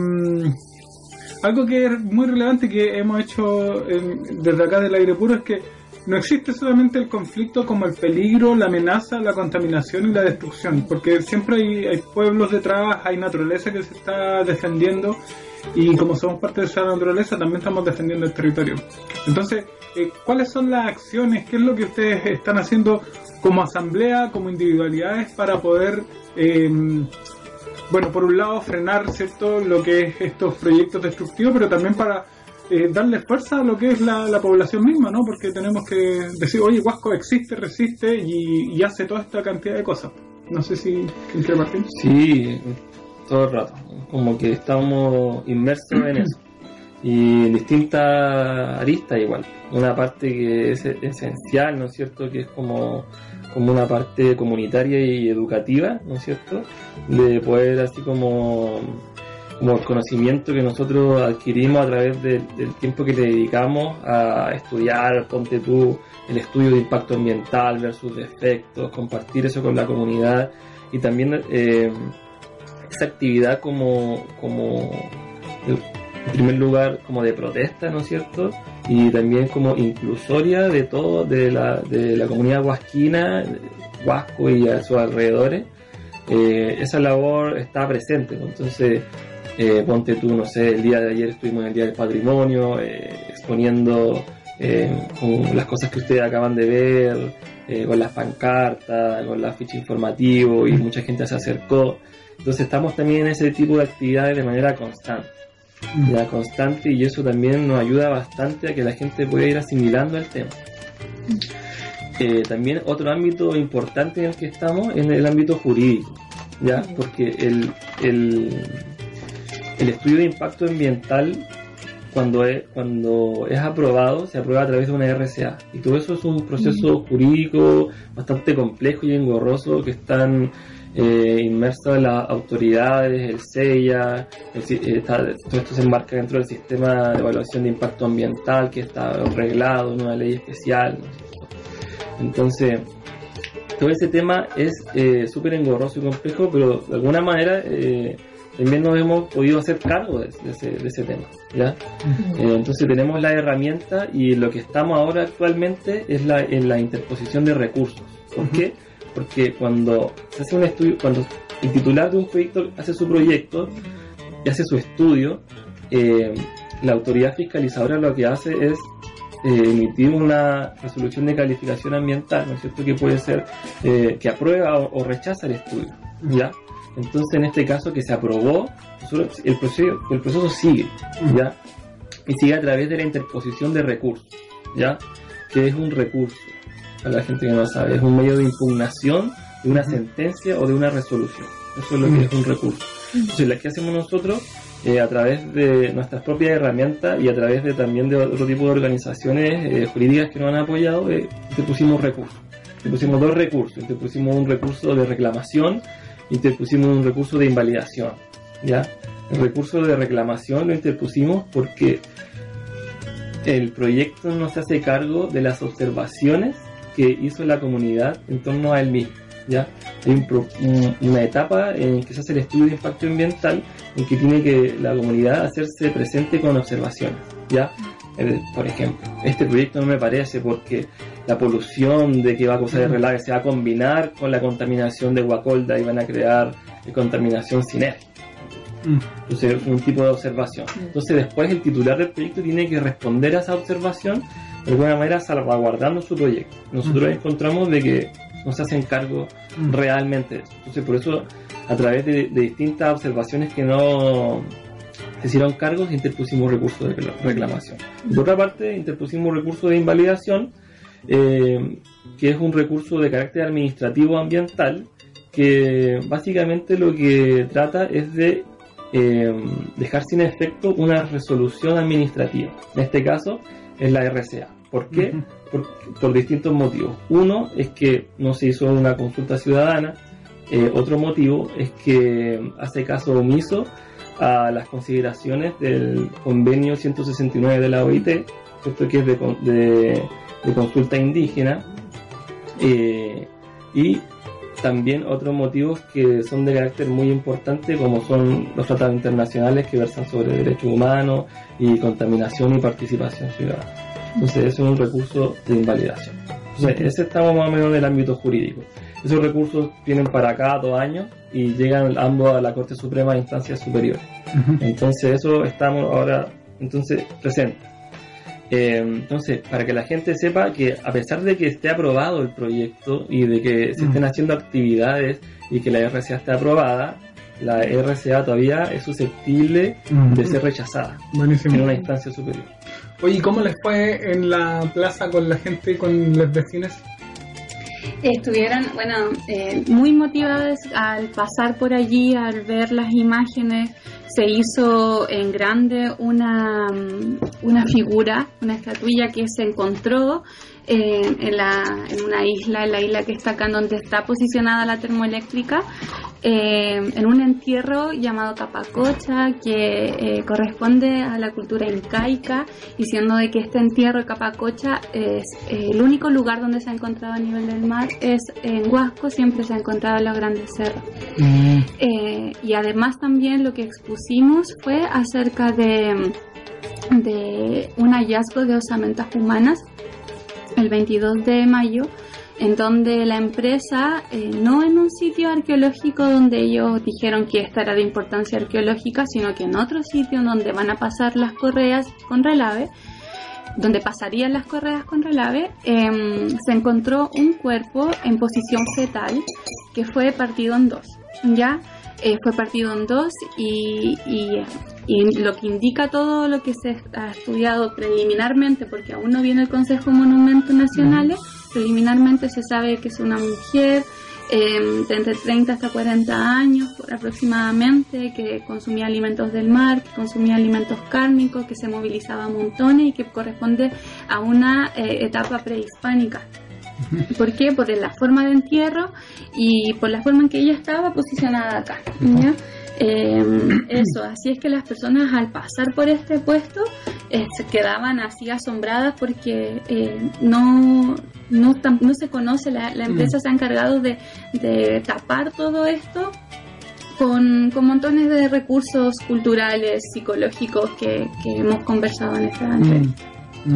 algo que es muy relevante que hemos hecho eh, desde acá del Aire Puro es que no existe solamente el conflicto como el peligro, la amenaza, la contaminación y la destrucción, porque siempre hay, hay pueblos detrás, hay naturaleza que se está defendiendo, y como somos parte de esa naturaleza también estamos defendiendo el territorio. Entonces, eh, ¿cuáles son las acciones? ¿Qué es lo que ustedes están haciendo como asamblea, como individualidades para poder, eh, bueno, por un lado frenar, ¿cierto?, lo que es estos proyectos destructivos, pero también para eh, darle fuerza a lo que es la, la población misma, ¿no? Porque tenemos que decir, oye, Huasco existe, resiste y, y hace toda esta cantidad de cosas. No sé si quiere Martín. Sí, todo el rato, como que estamos inmersos en eso, y en distintas aristas igual. Una parte que es esencial, ¿no es cierto?, que es como, como una parte comunitaria y educativa, ¿no es cierto?, de poder así como, como el conocimiento que nosotros adquirimos a través de, del tiempo que le dedicamos a estudiar, ponte tú, el estudio de impacto ambiental versus de efectos, compartir eso con la comunidad, y también eh, esa actividad como, como en primer lugar como de protesta, ¿no es cierto?, y también como inclusoria de todo, de la, de la comunidad huasquina, Huasco y a sus alrededores. Eh, esa labor está presente, ¿no? Entonces eh, ponte tú, no sé, el día de ayer estuvimos en el Día del Patrimonio, eh, exponiendo eh, con las cosas que ustedes acaban de ver, eh, con las pancartas, con la ficha informativo, y mucha gente se acercó. Entonces estamos también en ese tipo de actividades de manera constante, ya constante, y eso también nos ayuda bastante a que la gente pueda ir asimilando el tema. Eh, también otro ámbito importante en el que estamos es en el ámbito jurídico, ya, porque el, el, el estudio de impacto ambiental, cuando es, cuando es aprobado, se aprueba a través de una R C A, y todo eso es un proceso jurídico bastante complejo y engorroso, que están eh, inmersas las autoridades, el SEIA, el, está, todo esto se enmarca dentro del sistema de evaluación de impacto ambiental, que está reglado en una ley especial, ¿no? Entonces, todo ese tema es eh, súper engorroso y complejo, pero de alguna manera eh, también nos hemos podido hacer cargo de, de, ese, de ese tema, ¿ya? Uh-huh. Eh, entonces tenemos la herramienta, y lo que estamos ahora actualmente es la, en la interposición de recursos. ¿Por uh-huh. qué? Porque cuando se hace un estudio, cuando el titular de un proyecto hace su proyecto y hace su estudio, eh, la autoridad fiscalizadora lo que hace es Eh, emitir una resolución de calificación ambiental, ¿no es cierto?, que puede ser eh, que aprueba o, o rechaza el estudio, ¿ya? Entonces, en este caso que se aprobó, el proceso, el proceso sigue, ¿ya? Y sigue a través de la interposición de recursos, ¿ya? Que es un recurso, para la gente que no sabe, es un medio de impugnación de una sentencia o de una resolución. Eso es lo que es un recurso. Entonces, lo que hacemos nosotros, Eh, a través de nuestras propias herramientas y a través de también de otro tipo de organizaciones eh, jurídicas que nos han apoyado, eh, te pusimos recursos, te pusimos dos recursos, te pusimos un recurso de reclamación interpusimos un recurso de invalidación, ¿ya? El recurso de reclamación lo interpusimos porque el proyecto no se hace cargo de las observaciones que hizo la comunidad en torno a él mismo, ¿ya? Hay un pro, un, una etapa en que se hace el estudio de impacto ambiental en que tiene que la comunidad hacerse presente con observaciones, ¿ya? El, por ejemplo, este proyecto no me parece porque la polución de que va a causar el relague se va a combinar con la contaminación de Guacolda y van a crear contaminación sinérgica. Entonces, un tipo de observación. Entonces, después el titular del proyecto tiene que responder a esa observación de alguna manera salvaguardando su proyecto. Nosotros uh-huh. encontramos de que no se hacen cargo uh-huh. realmente de eso. Entonces, por eso, a través de, de distintas observaciones que no se hicieron cargos, interpusimos recursos de reclamación. Por otra parte, interpusimos recursos de invalidación, eh, que es un recurso de carácter administrativo ambiental, que básicamente lo que trata es de eh, dejar sin efecto una resolución administrativa. En este caso, es la R C A. ¿Por qué? Uh-huh. Por, por distintos motivos. Uno es que no se hizo una consulta ciudadana. Eh, otro motivo es que hace caso omiso a las consideraciones del convenio ciento sesenta y nueve de la O I T, ¿cierto? Que es de, de, de consulta indígena, eh, y también otros motivos que son de carácter muy importante, como son los tratados internacionales que versan sobre derechos humanos y contaminación y participación ciudadana. Entonces, ese es un recurso de invalidación. Entonces, ese estamos más o menos en el ámbito jurídico. Esos recursos vienen para cada dos años y llegan ambos a la Corte Suprema de instancias superiores. Uh-huh. Entonces, eso estamos ahora entonces presentes. Eh, entonces, para que la gente sepa que a pesar de que esté aprobado el proyecto y de que se estén haciendo actividades y que la R C A esté aprobada, la R C A todavía es susceptible uh-huh. de ser rechazada. Buenísimo. En una instancia superior. Oye, ¿cómo les fue en la plaza con la gente, con los vecinos? Estuvieron, bueno, eh, muy motivados al pasar por allí, al ver las imágenes. Se hizo en grande una, una figura, una estatuilla que se encontró eh, en, la, en una isla, en la isla que está acá donde está posicionada la termoeléctrica, eh, en un entierro llamado Capacocha, que eh, corresponde a la cultura incaica, diciendo de que este entierro de Capacocha es eh, el único lugar donde se ha encontrado a nivel del mar, es en Huasco, siempre se ha encontrado en los grandes cerros. Mm. Eh, y además también lo que expusimos fue acerca de, de un hallazgo de osamentas humanas el veintidós de mayo, en donde la empresa, eh, no en un sitio arqueológico donde ellos dijeron que esta era de importancia arqueológica, sino que en otro sitio donde van a pasar las correas con relave, donde pasarían las correas con relave, eh, se encontró un cuerpo en posición fetal que fue partido en dos, ¿ya? Eh, fue partido en dos y, y, y lo que indica todo lo que se ha estudiado preliminarmente, porque aún no viene el Consejo de Monumentos Nacionales, preliminarmente se sabe que es una mujer eh, de entre treinta hasta cuarenta años aproximadamente, que consumía alimentos del mar, que consumía alimentos cárnicos, que se movilizaba a montones y que corresponde a una eh, etapa prehispánica. ¿Por qué? Por la forma de entierro y por la forma en que ella estaba posicionada acá, ¿ya? Eh, eso, así es que las personas al pasar por este puesto eh, se quedaban así asombradas porque eh, no, no, no se conoce, la, la empresa se ha encargado de, de tapar todo esto con, con montones de recursos culturales, psicológicos que, que hemos conversado en esta entrevista. Mm.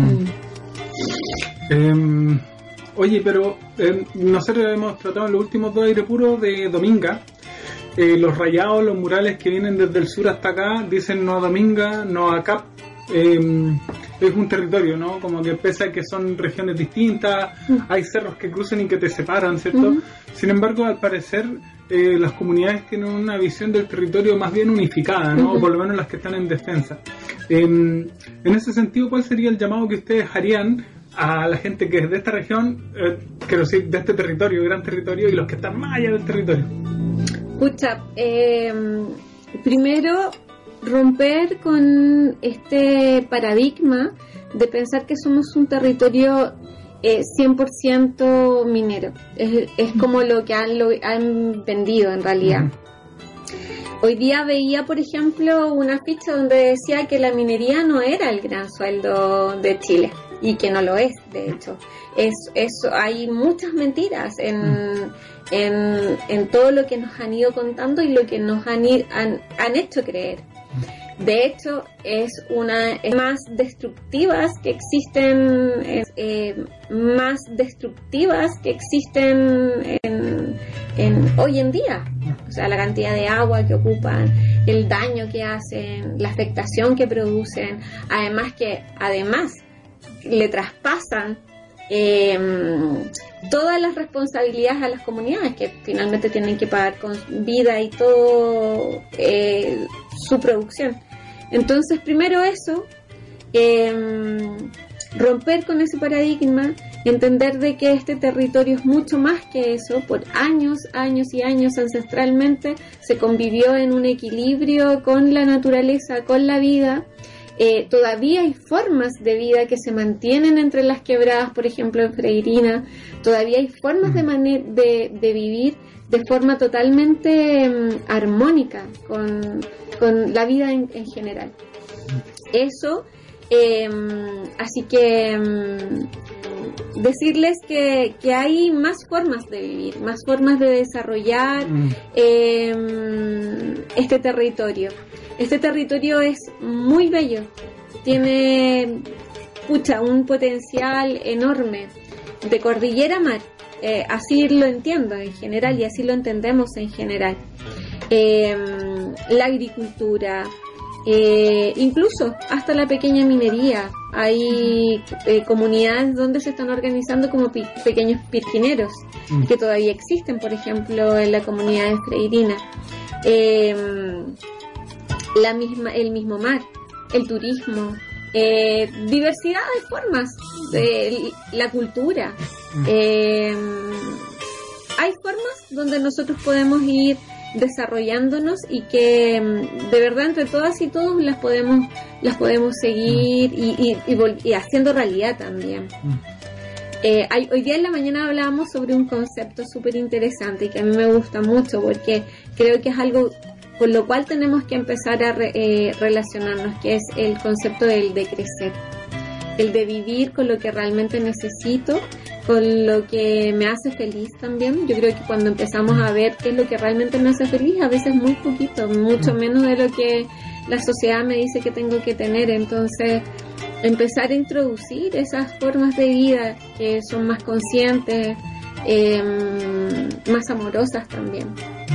Mm. Eh, Oye, pero eh, nosotros hemos tratado en los últimos dos Aire Puro de Dominga. Eh, los rayados, los murales que vienen desde el sur hasta acá, dicen no a Dominga, no a Cap. Eh, es un territorio, ¿no? Como que pese a que son regiones distintas, uh-huh. hay cerros que cruzan y que te separan, ¿cierto? Uh-huh. Sin embargo, al parecer, eh, las comunidades tienen una visión del territorio más bien unificada, ¿no? Uh-huh. O por lo menos las que están en defensa. Eh, en ese sentido, ¿cuál sería el llamado que ustedes harían a la gente que es de esta región, eh, quiero decir, de este territorio, gran territorio, y los que están más allá del territorio? Escucha, eh, primero romper con este paradigma de pensar que somos un territorio eh, cien por ciento minero. Es, es como lo que han, lo, han vendido en realidad. Hoy día veía, por ejemplo, una ficha donde decía que la minería no era el gran sueldo de Chile, y que no lo es, de hecho. Es, es, hay muchas mentiras en, en, en todo lo que nos han ido contando y lo que nos han, han, han hecho creer. De hecho, es una es más destructivas que existen, eh, más destructivas que existen en, en hoy en día. O sea, la cantidad de agua que ocupan, el daño que hacen, la afectación que producen, además que además le traspasan eh, todas las responsabilidades a las comunidades que finalmente tienen que pagar con vida y todo eh, su producción. Entonces, primero eso, eh, romper con ese paradigma, entender de que este territorio es mucho más que eso. Por años, años y años ancestralmente se convivió en un equilibrio con la naturaleza, con la vida. Eh, todavía hay formas de vida que se mantienen entre las quebradas, por ejemplo en Freirina. Todavía hay formas de, mane- de, de vivir de forma totalmente um, armónica con, con la vida en, en general. Eso, eh, así que um, decirles que, que hay más formas de vivir, más formas de desarrollar mm. eh, este territorio. Este territorio es muy bello, tiene pucha, un potencial enorme de cordillera a mar. Eh, así lo entiendo en general y así lo entendemos en general. Eh, la agricultura, eh, incluso hasta la pequeña minería. Hay eh, comunidades donde se están organizando como pi- pequeños pirquineros mm. que todavía existen, por ejemplo en la comunidad de Freirina. Eh, la misma, el mismo mar, el turismo, eh, diversidad de formas, de la cultura. Eh, hay formas donde nosotros podemos ir desarrollándonos y que de verdad entre todas y todos las podemos las podemos seguir y, y, y, vol- y haciendo realidad también. Eh, hay, hoy día en la mañana hablábamos sobre un concepto súper interesante y que a mí me gusta mucho porque creo que es algo con lo cual tenemos que empezar a re, eh, relacionarnos, que es el concepto del de crecer, el de vivir con lo que realmente necesito, con lo que me hace feliz también. Yo creo que cuando empezamos a ver qué es lo que realmente me hace feliz, a veces muy poquito, mucho menos de lo que la sociedad me dice que tengo que tener. Entonces, empezar a introducir esas formas de vida que son más conscientes, eh, más amorosas también.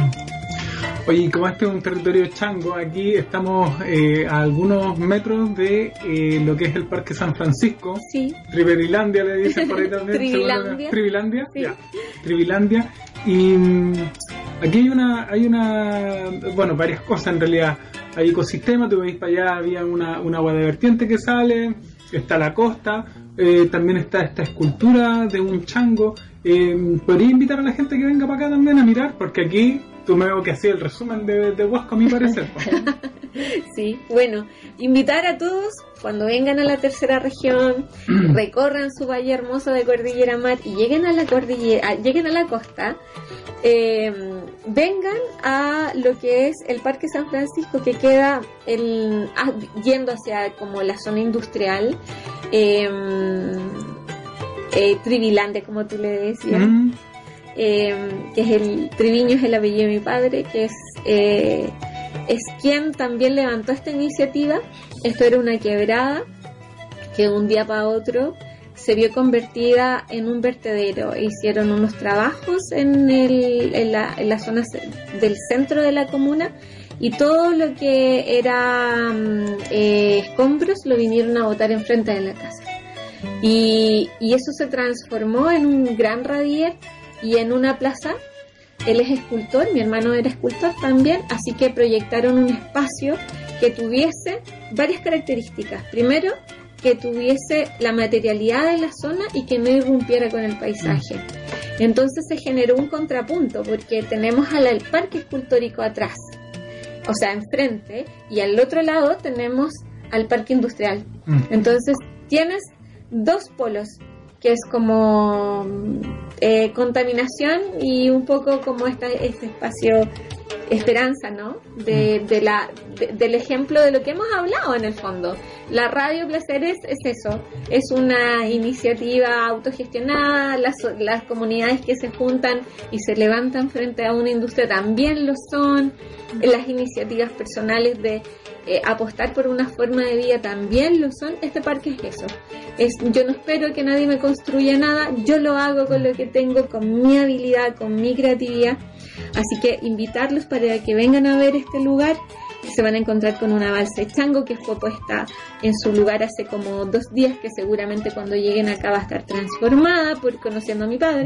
Oye, como este es un territorio chango, aquí estamos eh, a algunos metros de eh, lo que es el Parque San Francisco. Sí. Triverilandia le dicen por ahí también. Trivilandia. Trivilandia. Sí. Ya. Trivilandia. Y mm, aquí hay una, hay una, bueno, varias cosas en realidad. Hay ecosistemas, tú veis para allá, había una, una agua de vertiente que sale, está la costa, eh, también está esta escultura de un chango. Eh, podría invitar a la gente que venga para acá también a mirar, porque aquí tú me veo que hacía el resumen de, de Huasco a mi parecer. Sí, bueno, invitar a todos cuando vengan a la tercera región, recorran su valle hermoso de Cordillera Mar y lleguen a la cordillera, lleguen a la costa, eh, vengan a lo que es el Parque San Francisco, que queda el, ah, yendo hacia como la zona industrial, eh, eh, Trivilandia, como tú le decías. Mm. Eh, que es el Triviño, es el apellido de mi padre, que es eh, es quien también levantó esta iniciativa. Esto era una quebrada que de un día para otro se vio convertida en un vertedero. Hicieron unos trabajos en, el, en, la, en la zona del centro de la comuna y todo lo que era eh, escombros lo vinieron a botar enfrente de la casa. Y, y eso se transformó en un gran radier y en una plaza. Él es escultor, mi hermano era escultor también, así que proyectaron un espacio que tuviese varias características. Primero, que tuviese la materialidad de la zona y que no irrumpiera con el paisaje. Entonces se generó un contrapunto, porque tenemos al parque escultórico atrás, o sea, enfrente, y al otro lado tenemos al parque industrial. Entonces tienes dos polos que es como eh, contaminación y un poco como esta, este espacio esperanza, ¿no? De, de la, de, del ejemplo de lo que hemos hablado en el fondo. La Radio Placeres es eso, es una iniciativa autogestionada, las, las comunidades que se juntan y se levantan frente a una industria también lo son, las iniciativas personales de eh, apostar por una forma de vida también lo son. Este parque es eso. Es, yo no espero que nadie me construya nada, yo lo hago con lo que tengo, con mi habilidad, con mi creatividad. Así que invitarlos para que vengan a ver este lugar. Se van a encontrar con una balsa de chango que fue puesta en su lugar hace como dos días, que seguramente cuando lleguen acá va a estar transformada, por conociendo a mi padre.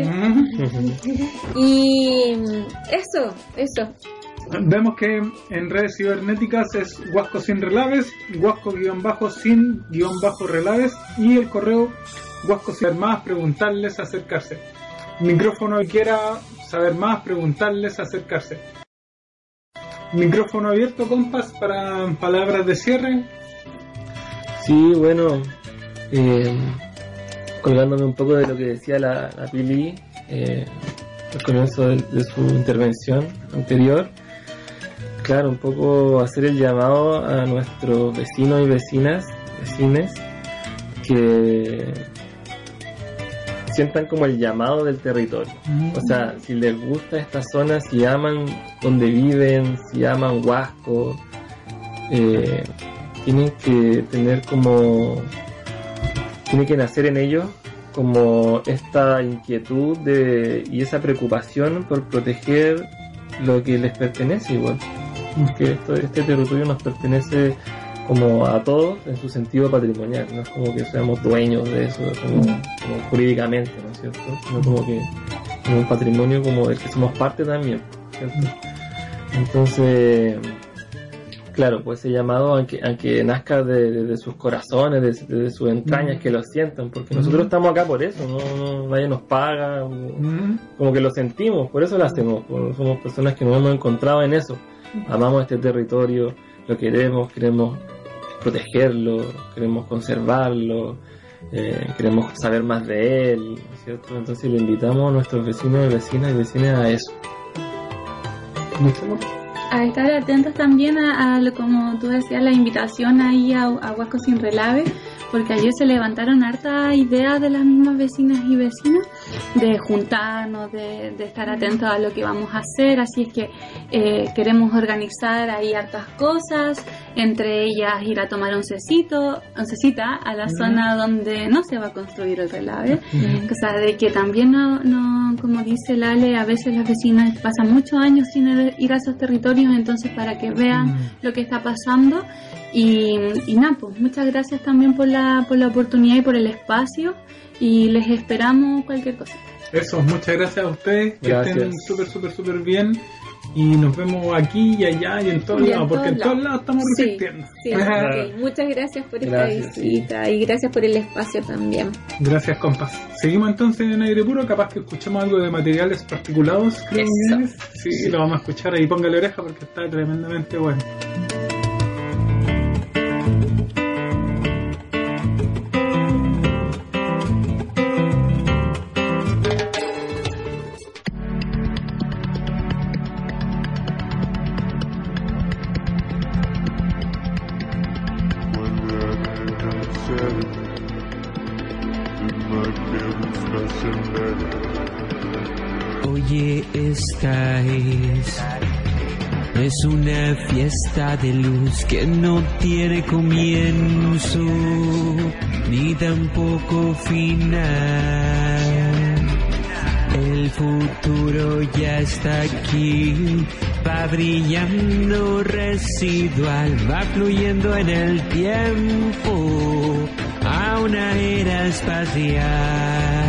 Y eso, eso. Vemos que en redes cibernéticas es Huasco sin relaves, Huasco guión bajo sin guión bajo relaves, y el correo Huasco sin más, preguntarles, acercarse. Micrófono que quiera saber más, preguntarles, acercarse. Micrófono abierto, compas, para palabras de cierre. Sí, bueno, eh, colgándome un poco de lo que decía la, la Pili eh, al comienzo de, de su intervención anterior. Claro, un poco hacer el llamado a nuestros vecinos y vecinas, vecines, que sientan como el llamado del territorio. O sea, si les gusta esta zona, si aman donde viven, si aman Huasco, eh, tienen que tener como, tiene que nacer en ellos como esta inquietud de, y esa preocupación por proteger lo que les pertenece igual. Que esto, este territorio nos pertenece como a todos en su sentido patrimonial, no es como que seamos dueños de eso como, como jurídicamente, ¿no es cierto? Sino como que es un patrimonio como del que somos parte también, ¿cierto? Entonces, claro, pues ese llamado, aunque, aunque nazca de, de, de sus corazones, de, de sus entrañas, que lo sientan, porque nosotros estamos acá por eso, no, no nadie nos paga, como, como que lo sentimos, por eso lo hacemos, somos personas que nos hemos encontrado en eso, amamos este territorio, lo queremos, queremos protegerlo, queremos conservarlo, eh, queremos saber más de él, ¿no es cierto? Entonces le invitamos a nuestros vecinos y vecinas y vecinas a eso. A estar atentos también a, a como tú decías, la invitación ahí a, a Huasco sin relave, porque ayer se levantaron hartas ideas de las mismas vecinas y vecinos de juntarnos, de, de estar atentos a lo que vamos a hacer, así es que eh, queremos organizar ahí hartas cosas, entre ellas ir a tomar oncecito, oncecita a la mm. zona donde no se va a construir el relave, mm. o sea, de que también no, no, como dice Lale, a veces las vecinas pasan muchos años sin ir a esos territorios, entonces para que vean mm. lo que está pasando. Y, y nada, pues muchas gracias también por la, por la oportunidad y por el espacio, y les esperamos cualquier cosa. Eso, muchas gracias a ustedes, que gracias. Estén súper, súper, súper bien, y nos vemos aquí y allá y en todos y lados, en porque todos en todos lados. lados estamos Sí, resistiendo. sí, okay. Muchas gracias por esta Gracias, visita sí. y gracias por el espacio también. Gracias, compas. Seguimos entonces en aire puro, capaz que escuchemos algo de materiales particulados, creo que es. Sí, sí, lo vamos a escuchar ahí, póngale oreja porque está tremendamente bueno. Oye, esta es, es una fiesta de luz que no tiene comienzo ni tampoco final. El futuro ya está aquí, va brillando residual, va fluyendo en el tiempo a una era espacial.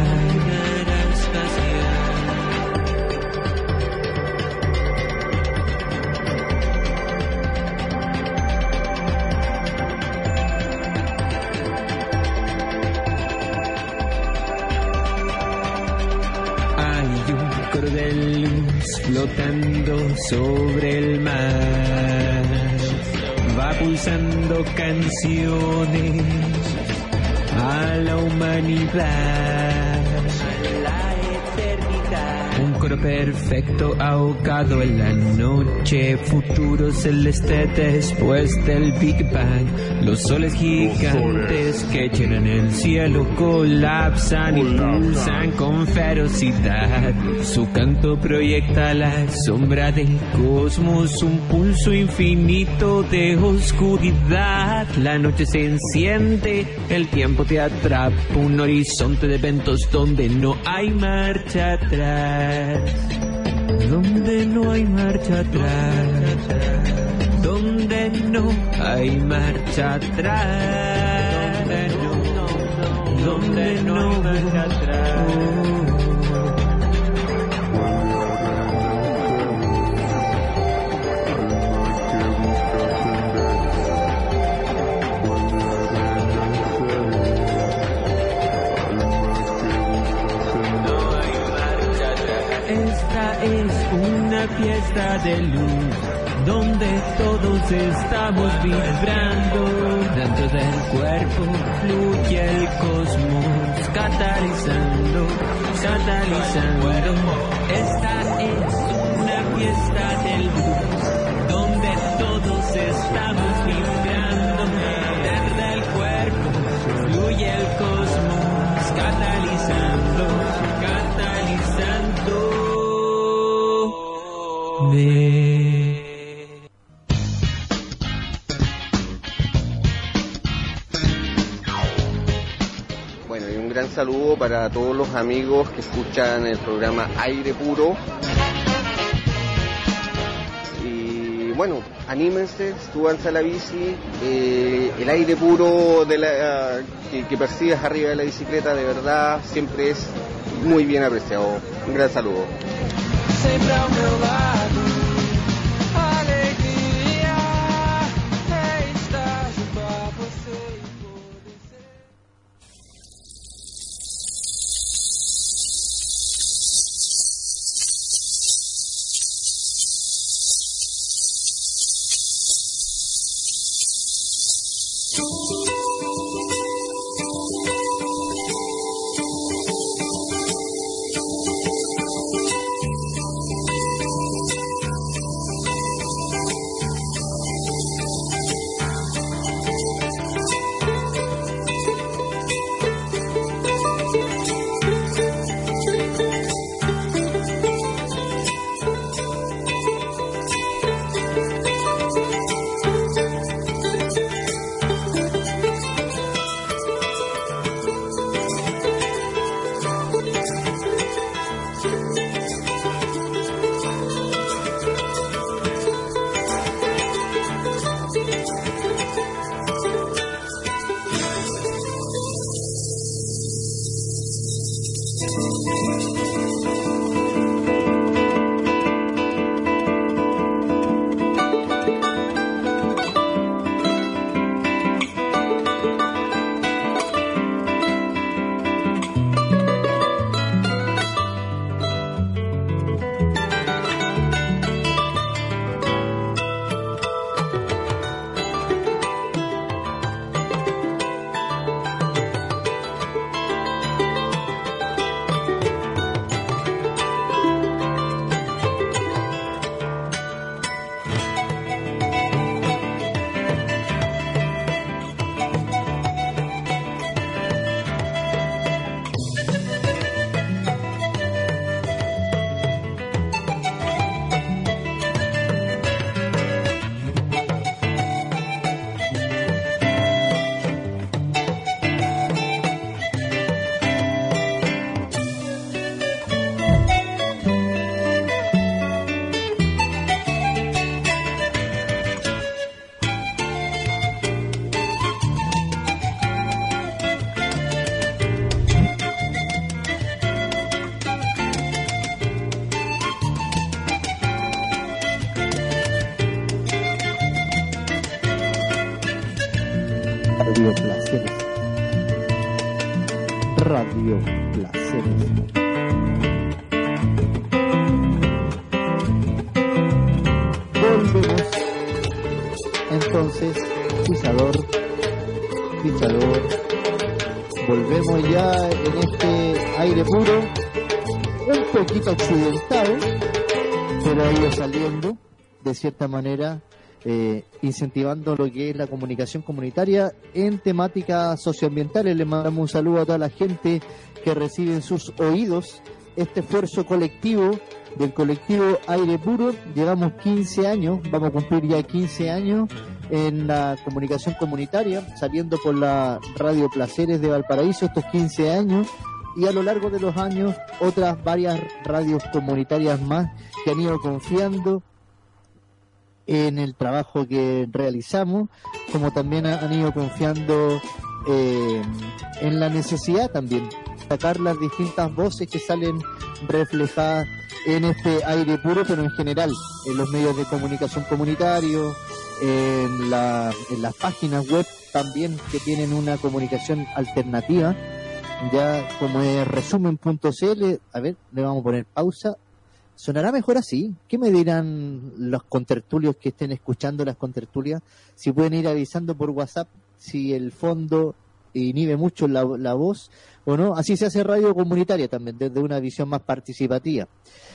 De luz flotando sobre el mar, va pulsando canciones a la humanidad. coro perfecto ahogado en la noche, futuro celeste después del Big Bang. Los soles gigantes que llenan el cielo colapsan y pulsan con ferocidad. Su canto proyecta la sombra del cosmos, un pulso infinito de oscuridad. La noche se enciende, el tiempo te atrapa, un horizonte de eventos donde no hay marcha atrás, donde no hay marcha atrás, donde no hay marcha atrás, donde no hay marcha atrás. Esta es una fiesta de luz, donde todos estamos vibrando. Dentro del cuerpo fluye el cosmos, catalizando, catalizando. Esta es una fiesta de luz, donde todos estamos vibrando. Dentro del cuerpo fluye el cosmos, catalizando, catalizando. De... Bueno, y un gran saludo para todos los amigos que escuchan el programa Aire Puro. Y bueno, anímense, súbanse a la bici. Eh, el aire puro de la, que, que percibes arriba de la bicicleta, de verdad, siempre es muy bien apreciado. Un gran saludo. Sempre ao meu lado, a alegria é estar junto a você e poder ser. Radio Placeres. Radio Placeres. Volvemos. Entonces, pisador, pisador. Volvemos ya en este aire puro. un poquito accidentado, pero ha ido saliendo de cierta manera, eh, incentivando lo que es la comunicación comunitaria en temáticas socioambientales. Le mandamos un saludo a toda la gente que recibe en sus oídos este esfuerzo colectivo del colectivo Aire Puro. Llevamos quince años, vamos a cumplir ya quince años en la comunicación comunitaria, saliendo por la Radio Placeres de Valparaíso estos quince años, y a lo largo de los años otras varias radios comunitarias más que han ido confiando en el trabajo que realizamos, como también han ido confiando eh, en la necesidad también sacar las distintas voces que salen reflejadas en este Aire Puro, pero en general en los medios de comunicación comunitarios, en, la, en las páginas web también que tienen una comunicación alternativa, ya como es resumen punto c l. A ver, le vamos a poner pausa. ¿Sonará mejor así? ¿Qué me dirán los contertulios que estén escuchando las contertulias? Si pueden ir avisando por WhatsApp si el fondo inhibe mucho la, la voz o no. Así se hace radio comunitaria también, desde una visión más participativa.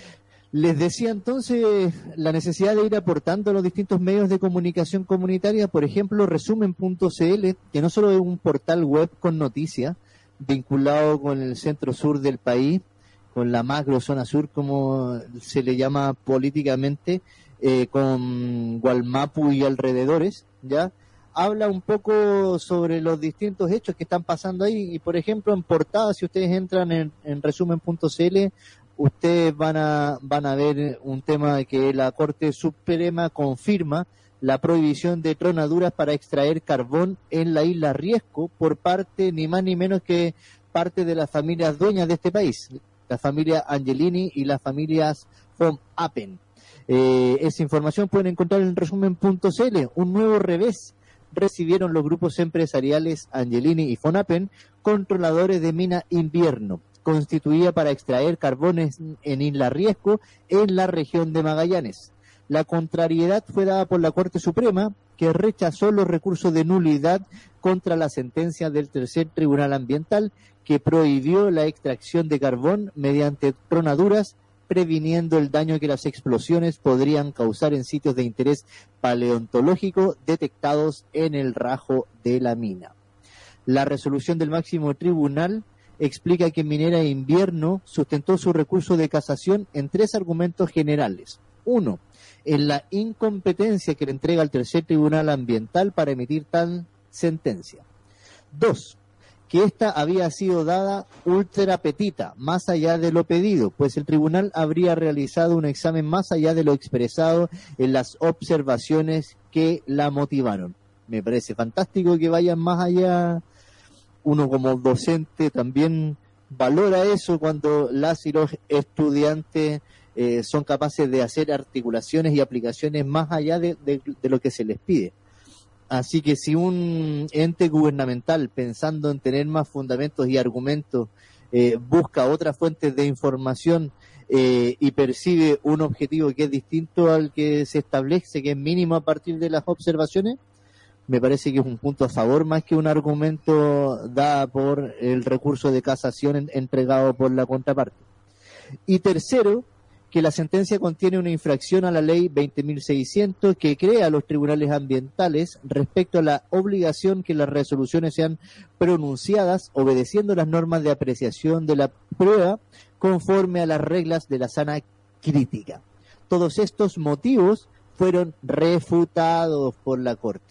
Les decía entonces la necesidad de ir aportando a los distintos medios de comunicación comunitaria, por ejemplo, resumen punto c l, que no solo es un portal web con noticias vinculado con el centro sur del país, con la macro zona sur, como se le llama políticamente, eh, con Gualmapu y alrededores, ya habla un poco sobre los distintos hechos que están pasando ahí. Y por ejemplo, en portada, si ustedes entran en, en resumen punto c l, ustedes van a van a ver un tema de que la Corte Suprema confirma la prohibición de tronaduras para extraer carbón en la isla Riesco por parte ni más ni menos que parte de las familias dueñas de este país, la familia Angelini y las familias von Appen. Eh, esa información pueden encontrar en resumen punto c l. Un nuevo revés recibieron los grupos empresariales Angelini y von Appen, controladores de mina Invierno, constituida para extraer carbones en Isla Riesco, en la región de Magallanes. La contrariedad fue dada por la Corte Suprema, que rechazó los recursos de nulidad contra la sentencia del Tercer Tribunal Ambiental, que prohibió la extracción de carbón mediante tronaduras, previniendo el daño que las explosiones podrían causar en sitios de interés paleontológico detectados en el rajo de la mina. La resolución del máximo tribunal explica que Minera Invierno sustentó su recurso de casación en tres argumentos generales. Uno, en la incompetencia que le entrega al Tercer Tribunal Ambiental para emitir tal sentencia. Dos, que ésta había sido dada ultra petita, más allá de lo pedido, pues el tribunal habría realizado un examen más allá de lo expresado en las observaciones que la motivaron. Me parece fantástico que vayan más allá. Uno como docente también valora eso cuando las y los estudiantes eh, son capaces de hacer articulaciones y aplicaciones más allá de, de, de lo que se les pide. Así que si un ente gubernamental, pensando en tener más fundamentos y argumentos, eh, busca otras fuentes de información eh, y percibe un objetivo que es distinto al que se establece, que es mínimo a partir de las observaciones, me parece que es un punto a favor más que un argumento dado por el recurso de casación en, entregado por la contraparte. Y tercero, que la sentencia contiene una infracción a la ley veinte mil seiscientos que crea a los tribunales ambientales respecto a la obligación que las resoluciones sean pronunciadas obedeciendo las normas de apreciación de la prueba conforme a las reglas de la sana crítica. Todos estos motivos fueron refutados por la Corte.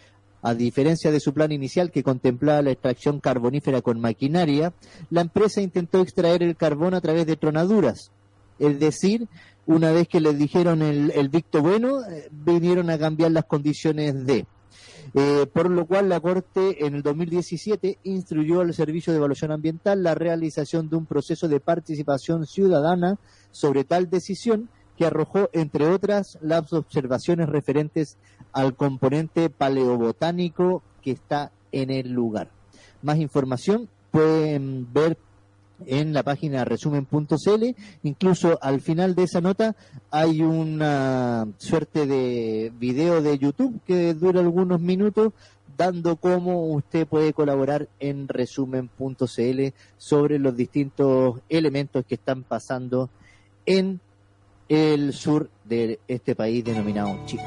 A diferencia de su plan inicial que contemplaba la extracción carbonífera con maquinaria, la empresa intentó extraer el carbón a través de tronaduras. Es decir, una vez que les dijeron el, el dicto bueno, eh, vinieron a cambiar las condiciones de. Eh, por lo cual la Corte en el dos mil diecisiete instruyó al Servicio de Evaluación Ambiental la realización de un proceso de participación ciudadana sobre tal decisión que arrojó, entre otras, las observaciones referentes al componente paleobotánico que está en el lugar. Más información pueden ver en la página resumen punto c l. Incluso al final de esa nota hay una suerte de video de YouTube que dura algunos minutos dando cómo usted puede colaborar en resumen punto c l sobre los distintos elementos que están pasando en el sur de este país denominado Chile.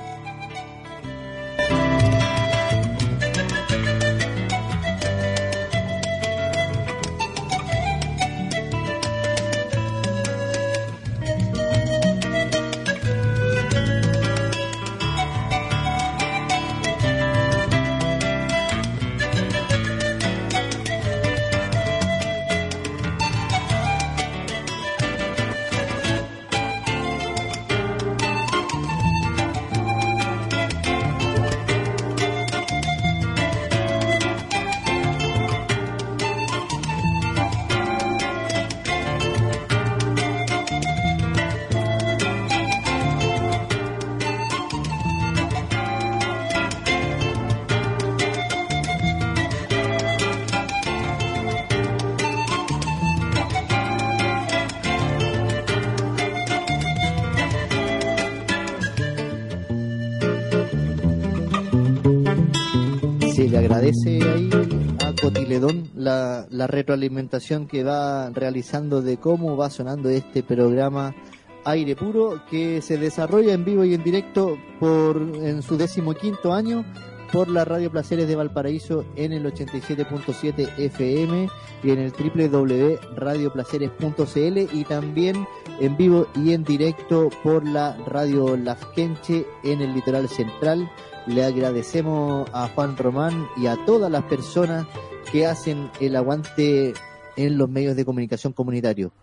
Le agradece ahí a Cotiledón la, la retroalimentación que va realizando de cómo va sonando este programa Aire Puro, que se desarrolla en vivo y en directo por en su decimoquinto año por la Radio Placeres de Valparaíso en el ochenta y siete punto siete F M y en el doble u doble u doble u punto radio placeres punto c l, y también en vivo y en directo por la Radio Lafkenche en el litoral central. Le agradecemos a Juan Román y a todas las personas que hacen el aguante en los medios de comunicación comunitarios.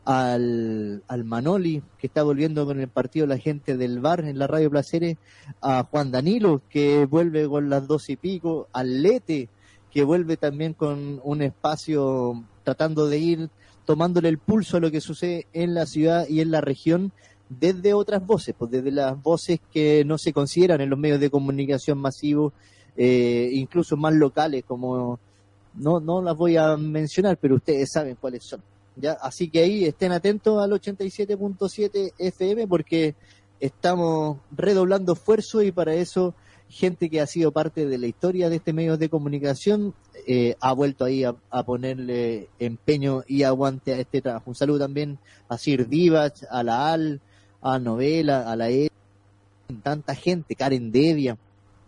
Al, al Manoli, que está volviendo con el partido La Gente del Bar en la Radio Placeres, a Juan Danilo, que vuelve con las dos y pico, al Lete, que vuelve también con un espacio tratando de ir tomándole el pulso a lo que sucede en la ciudad y en la región, desde otras voces, pues desde las voces que no se consideran en los medios de comunicación masivos, eh, incluso más locales, como no no las voy a mencionar, pero ustedes saben cuáles son, ya. Así que ahí estén atentos al ochenta y siete punto siete F M, porque estamos redoblando esfuerzo, y para eso gente que ha sido parte de la historia de este medio de comunicación eh, ha vuelto ahí a, a ponerle empeño y aguante a este trabajo. Un saludo también a Sir Divach, a la Al, a Novela, a la E, tanta gente, Karen Devia,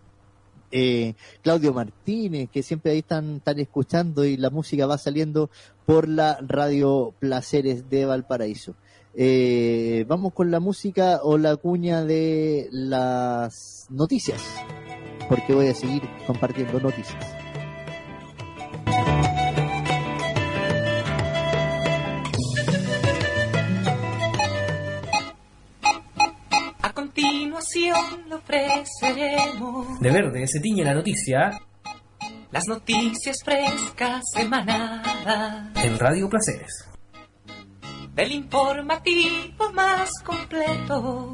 eh, Claudio Martínez, que siempre ahí están, están escuchando, y la música va saliendo por la Radio Placeres de Valparaíso. Eh, vamos con la música o la cuña de las noticias, porque voy a seguir compartiendo noticias. A continuación le ofreceremos De verde se tiñe la noticia las noticias frescas emanadas en Radio Placeres. del informativo más completo.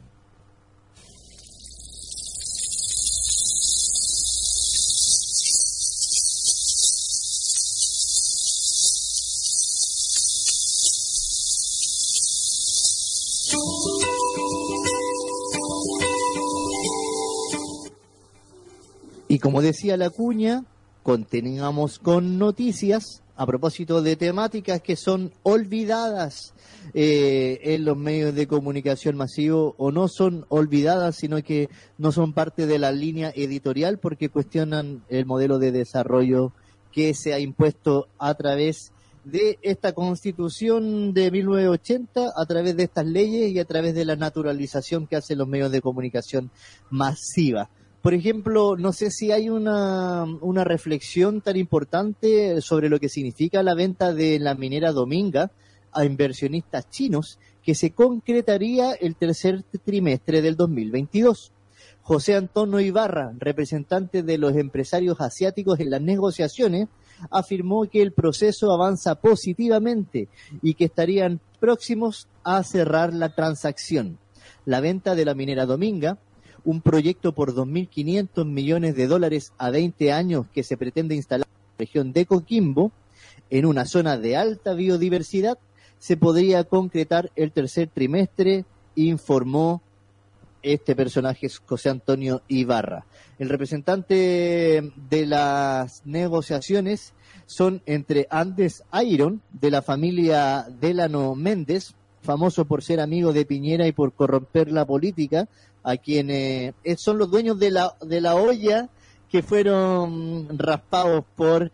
Y como decía la cuña, continuamos con noticias a propósito de temáticas que son olvidadas eh, en los medios de comunicación masivo, o no son olvidadas, sino que no son parte de la línea editorial, porque cuestionan el modelo de desarrollo que se ha impuesto a través de esta Constitución de mil novecientos ochenta, a través de estas leyes y a través de la naturalización que hacen los medios de comunicación masiva. Por ejemplo, no sé si hay una, una reflexión tan importante sobre lo que significa la venta de la minera Dominga a inversionistas chinos, que se concretaría el tercer trimestre del dos mil veintidós. José Antonio Ibarra, representante de los empresarios asiáticos en las negociaciones, afirmó que el proceso avanza positivamente y que estarían próximos a cerrar la transacción. La venta de la minera Dominga, un proyecto por dos mil quinientos millones de dólares a veinte años que se pretende instalar en la región de Coquimbo, en una zona de alta biodiversidad, se podría concretar el tercer trimestre, informó este personaje es José Antonio Ibarra. El representante de las negociaciones son entre Andes Iron, de la familia Delano Méndez, famoso por ser amigo de Piñera y por corromper la política, a quienes eh, son los dueños de la, de la olla que fueron raspados por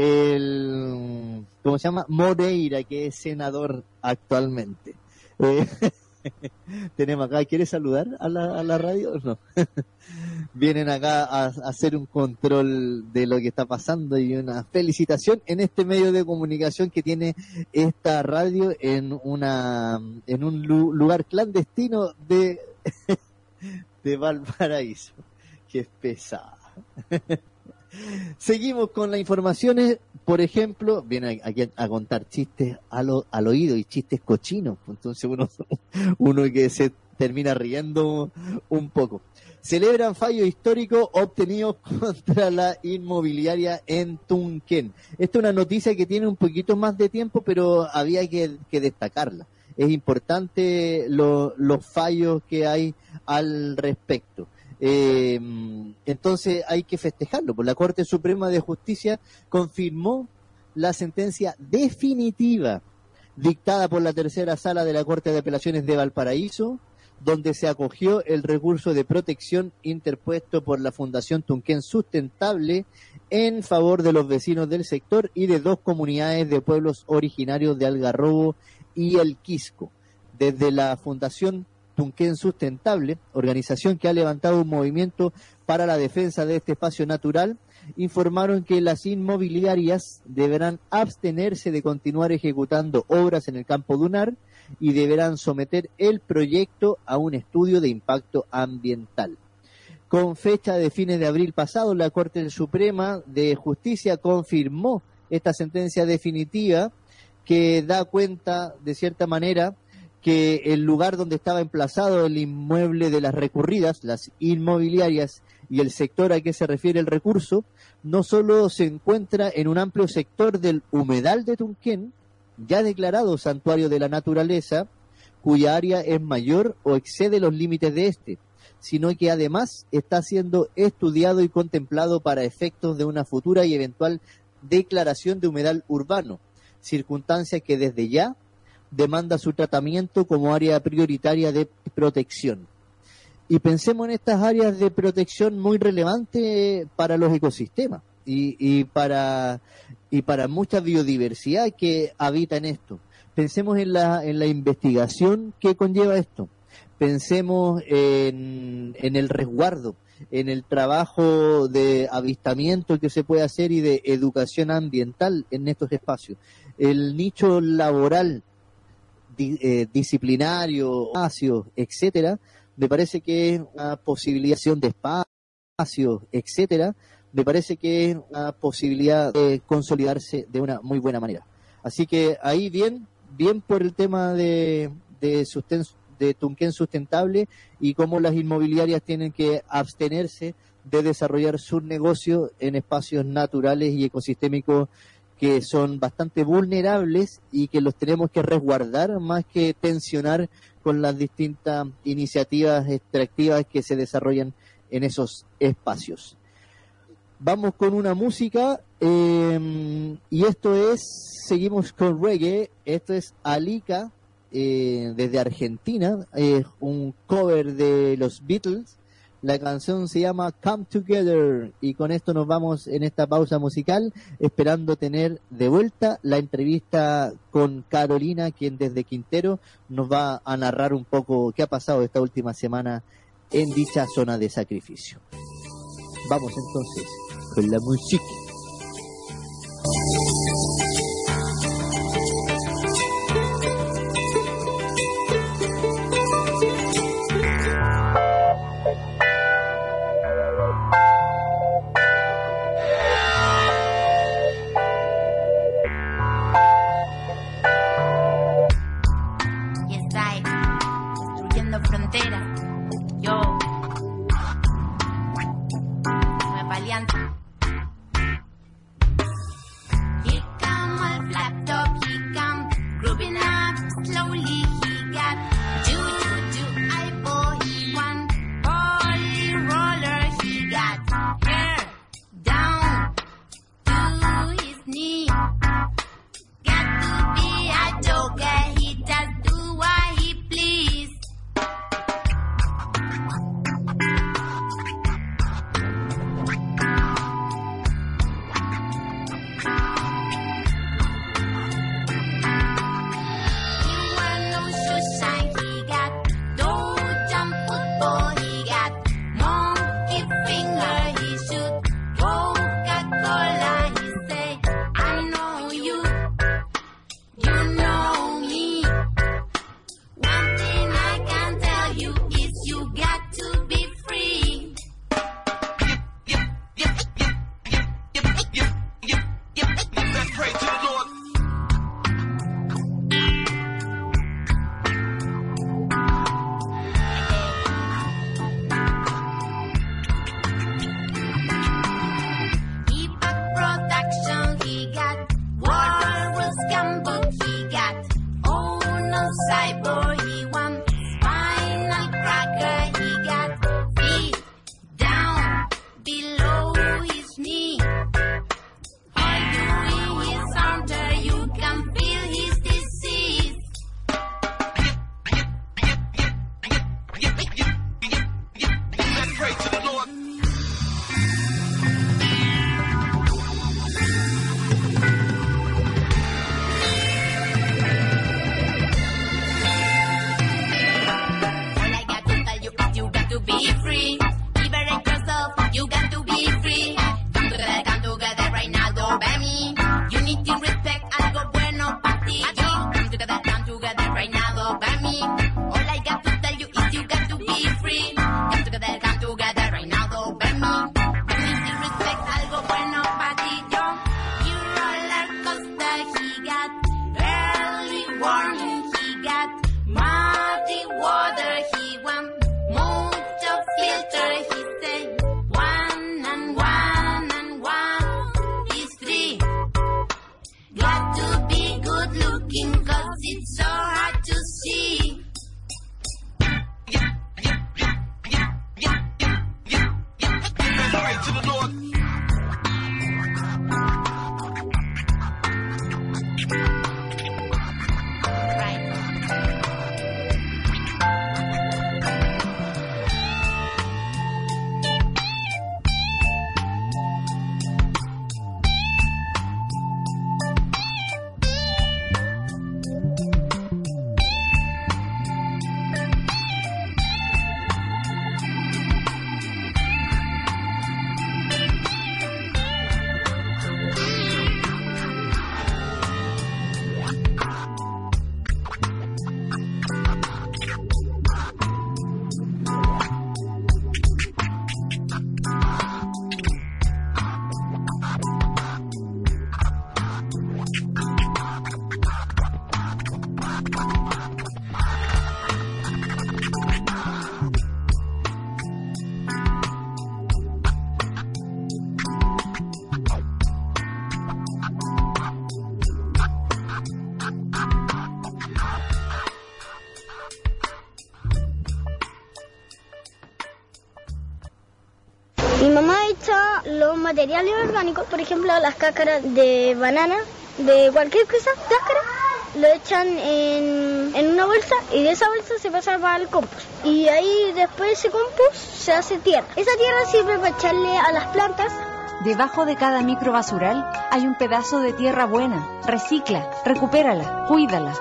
el, ¿cómo se llama? Moreira, que es senador actualmente. Eh, tenemos acá, ¿quieres saludar a la, a la radio? No. Vienen acá a, a hacer un control de lo que está pasando y una felicitación en este medio de comunicación que tiene esta radio en una en un lu- lugar clandestino de de Valparaíso. Que es pesada. Seguimos con las informaciones. Por ejemplo, viene aquí a, a contar chistes al, al oído y chistes cochinos. Entonces uno, uno que se termina riendo un poco. Celebran fallo histórico obtenido contra la inmobiliaria en Tunquén. Esta es una noticia que tiene un poquito más de tiempo, pero había que, que destacarla. Es importante lo, los fallos que hay al respecto. Eh, entonces hay que festejarlo, pues la Corte Suprema de Justicia confirmó la sentencia definitiva dictada por la tercera sala de la Corte de Apelaciones de Valparaíso, donde se acogió el recurso de protección interpuesto por la Fundación Tunquén Sustentable en favor de los vecinos del sector y de dos comunidades de pueblos originarios de Algarrobo y El Quisco. Desde la Fundación Tunquén Sustentable, organización que ha levantado un movimiento para la defensa de este espacio natural, informaron que las inmobiliarias deberán abstenerse de continuar ejecutando obras en el campo dunar y deberán someter el proyecto a un estudio de impacto ambiental. Con fecha de fines de abril pasado, la Corte Suprema de Justicia confirmó esta sentencia definitiva que da cuenta, de cierta manera, que el lugar donde estaba emplazado el inmueble de las recurridas, las inmobiliarias y el sector a que se refiere el recurso, no solo se encuentra en un amplio sector del humedal de Tunquén, ya declarado santuario de la naturaleza, cuya área es mayor o excede los límites de este, sino que además está siendo estudiado y contemplado para efectos de una futura y eventual declaración de humedal urbano, circunstancia que desde ya demanda su tratamiento como área prioritaria de protección. Y pensemos en estas áreas de protección muy relevantes para los ecosistemas y, y para y para mucha biodiversidad que habita en esto. Pensemos en la en la investigación que conlleva esto. Pensemos en, en el resguardo, en el trabajo de avistamiento que se puede hacer y de educación ambiental en estos espacios. El nicho laboral, Di, eh, disciplinario, espacios, etcétera, me parece que es una posibilidad de espacios, etcétera, me parece que es una posibilidad de consolidarse de una muy buena manera. Así que ahí bien, bien por el tema de, de, susten, de Tunquén Sustentable y cómo las inmobiliarias tienen que abstenerse de desarrollar sus negocios en espacios naturales y ecosistémicos que son bastante vulnerables y que los tenemos que resguardar más que tensionar con las distintas iniciativas extractivas que se desarrollan en esos espacios. Vamos con una música eh, y esto es, seguimos con reggae, esto es Alika eh, desde Argentina, es eh, un cover de los Beatles. La canción se llama Come Together y con esto nos vamos en esta pausa musical esperando tener de vuelta la entrevista con Carolina, quien desde Quintero nos va a narrar un poco qué ha pasado esta última semana en dicha zona de sacrificio. Vamos entonces con la música. Slowly he got do do do I boy he want los materiales orgánicos, por ejemplo, las cáscaras de banana, de cualquier cosa, cáscara, lo echan en, en una bolsa y de esa bolsa se pasa para el compost. Y ahí después ese compost se hace tierra. Esa tierra sirve para echarle a las plantas. Debajo de cada microbasural hay un pedazo de tierra buena. Recicla, recupérala, cuídala.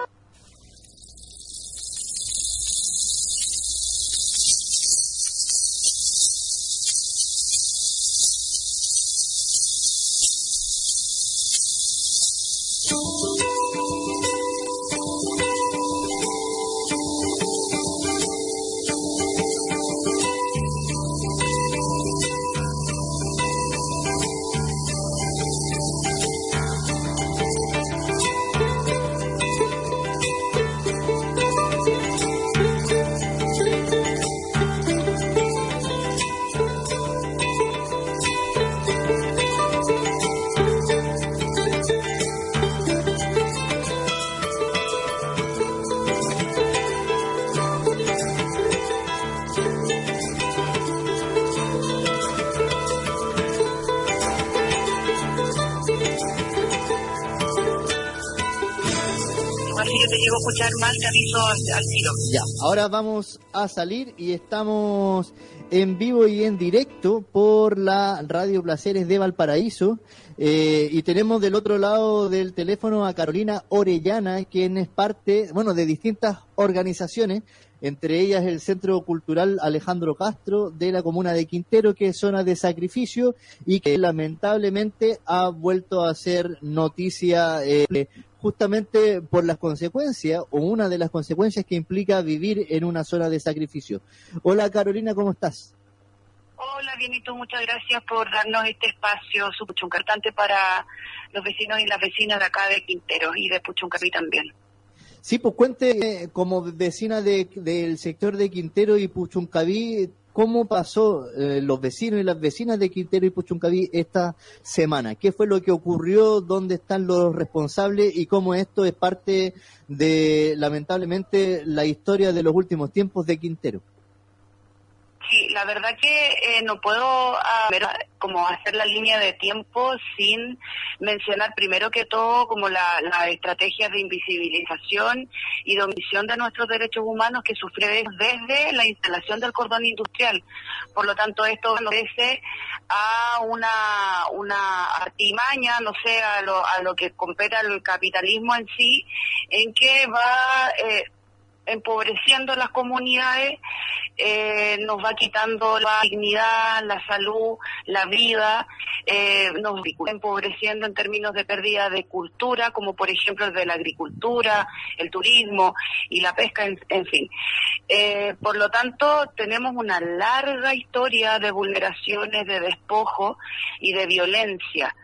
Yo te llego a escuchar mal, te aviso al, al tiro. Ya, ahora vamos a salir y estamos en vivo y en directo por la Radio Placeres de Valparaíso, eh, y tenemos del otro lado del teléfono a Carolina Orellana, quien es parte, bueno, de distintas organizaciones, entre ellas el Centro Cultural Alejandro Castro de la comuna de Quintero, que es zona de sacrificio y que lamentablemente ha vuelto a ser noticia eh, justamente por las consecuencias, o una de las consecuencias que implica vivir en una zona de sacrificio. Hola Carolina, ¿cómo estás? Hola, bien, y tú, muchas gracias por darnos este espacio súper importante para los vecinos y las vecinas de acá de Quintero y de Puchuncaví también. Sí, pues cuente, como vecina de, del sector de Quintero y Puchuncaví, ¿cómo pasó eh, los vecinos y las vecinas de Quintero y Puchuncaví esta semana? ¿Qué fue lo que ocurrió? ¿Dónde están los responsables? Y cómo esto es parte de, lamentablemente, la historia de los últimos tiempos de Quintero. Sí, la verdad que eh, no puedo a ver, como hacer la línea de tiempo sin mencionar primero que todo como la, la estrategia de invisibilización y de omisión de nuestros derechos humanos que sufre desde la instalación del cordón industrial. Por lo tanto, esto obedece a una una artimaña, no sé, a lo, a lo que compete al capitalismo en sí, en que va eh, empobreciendo las comunidades, eh, nos va quitando la dignidad, la salud, la vida, eh, nos va empobreciendo en términos de pérdida de cultura, como por ejemplo el de la agricultura, el turismo y la pesca, en, en fin. Eh, por lo tanto, tenemos una larga historia de vulneraciones, de despojo y de violencia.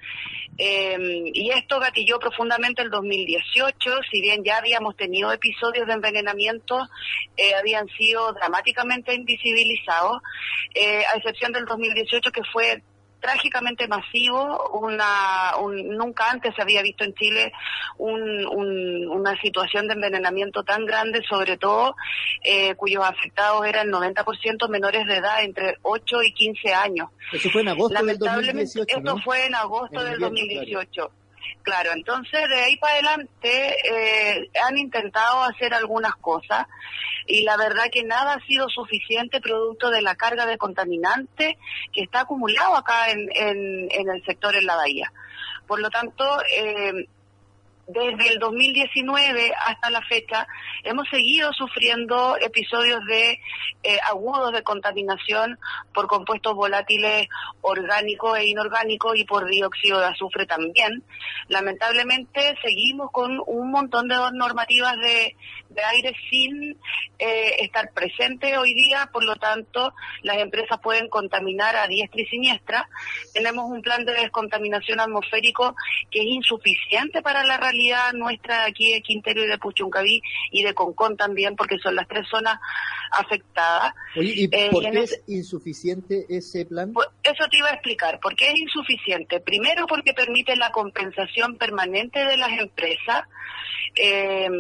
Eh, y esto gatilló profundamente el dos mil dieciocho, si bien ya habíamos tenido episodios de envenenamiento, eh, habían sido dramáticamente invisibilizados, eh, a excepción del dos mil dieciocho, que fue trágicamente masivo. Una un, nunca antes se había visto en Chile un, un, una situación de envenenamiento tan grande, sobre todo eh, cuyos afectados eran noventa por ciento menores de edad, entre ocho y quince años. Eso fue en agosto del dos mil dieciocho, esto ¿no? fue en agosto en del invierno, dos mil dieciocho. Claro, entonces de ahí para adelante eh, han intentado hacer algunas cosas y la verdad que nada ha sido suficiente producto de la carga de contaminantes que está acumulado acá en, en, en el sector en la bahía. Por lo tanto, eh, desde el dos mil diecinueve hasta la fecha hemos seguido sufriendo episodios de eh, agudos de contaminación por compuestos volátiles orgánicos e inorgánicos y por dióxido de azufre también. Lamentablemente seguimos con un montón de normativas de, de aire sin eh, estar presentes hoy día, por lo tanto las empresas pueden contaminar a diestra y siniestra. Tenemos un plan de descontaminación atmosférico que es insuficiente para la realidad nuestra aquí de Quintero y de Puchuncaví y de Concón también, porque son las tres zonas afectadas. Oye, ¿y eh, por y qué en es ese, insuficiente ese plan? pues, eso te iba a explicar. ¿Por qué es insuficiente? Primero, porque permite la compensación permanente de las empresas, eh,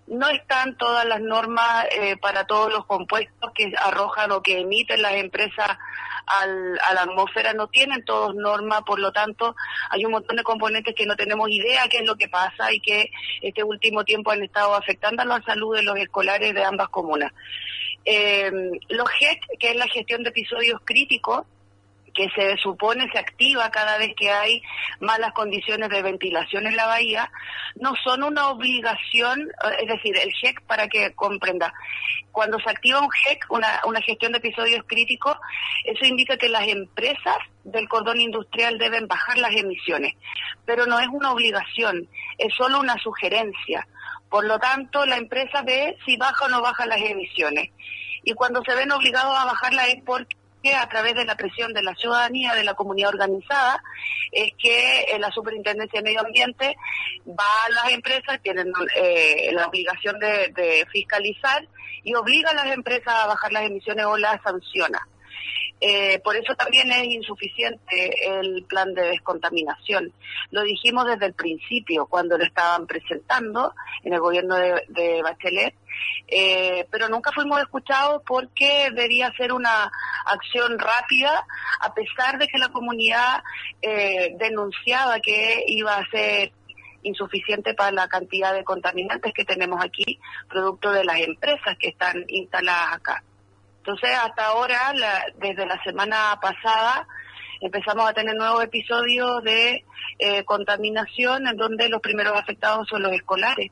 no están todas las normas eh, para todos los compuestos que arrojan o que emiten las empresas al, a la atmósfera, no tienen todos normas, por lo tanto hay un montón de componentes que no tenemos idea qué es lo que pasa y que este último tiempo han estado afectando a la salud de los escolares de ambas comunas. Eh, los G E C, que es la gestión de episodios críticos, que se supone se activa cada vez que hay malas condiciones de ventilación en la bahía, no son una obligación, es decir, el G E C, para que comprenda, cuando se activa un G E C, una, una gestión de episodios críticos, eso indica que las empresas del cordón industrial deben bajar las emisiones, pero no es una obligación, es solo una sugerencia. Por lo tanto, la empresa ve si baja o no baja las emisiones. Y cuando se ven obligados a bajarlas es porque a través de la presión de la ciudadanía, de la comunidad organizada, es que eh, la Superintendencia de Medio Ambiente va a las empresas, tienen eh, la obligación de, de fiscalizar y obliga a las empresas a bajar las emisiones o las sanciona. Eh, por eso también es insuficiente el plan de descontaminación. Lo dijimos desde el principio, cuando lo estaban presentando en el gobierno de, de Bachelet, eh, pero nunca fuimos escuchados porque debía ser una acción rápida, a pesar de que la comunidad eh, denunciaba que iba a ser insuficiente para la cantidad de contaminantes que tenemos aquí, producto de las empresas que están instaladas acá. Entonces, hasta ahora, la, desde la semana pasada, empezamos a tener nuevos episodios de eh, contaminación, en donde los primeros afectados son los escolares.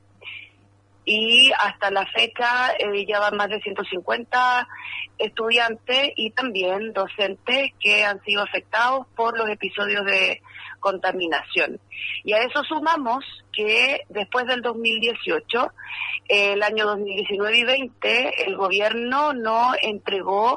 Y hasta la fecha eh, ya van más de ciento cincuenta estudiantes y también docentes que han sido afectados por los episodios de contaminación. Y a eso sumamos que después del dos mil dieciocho, eh, el año dos mil diecinueve y veinte, el gobierno no entregó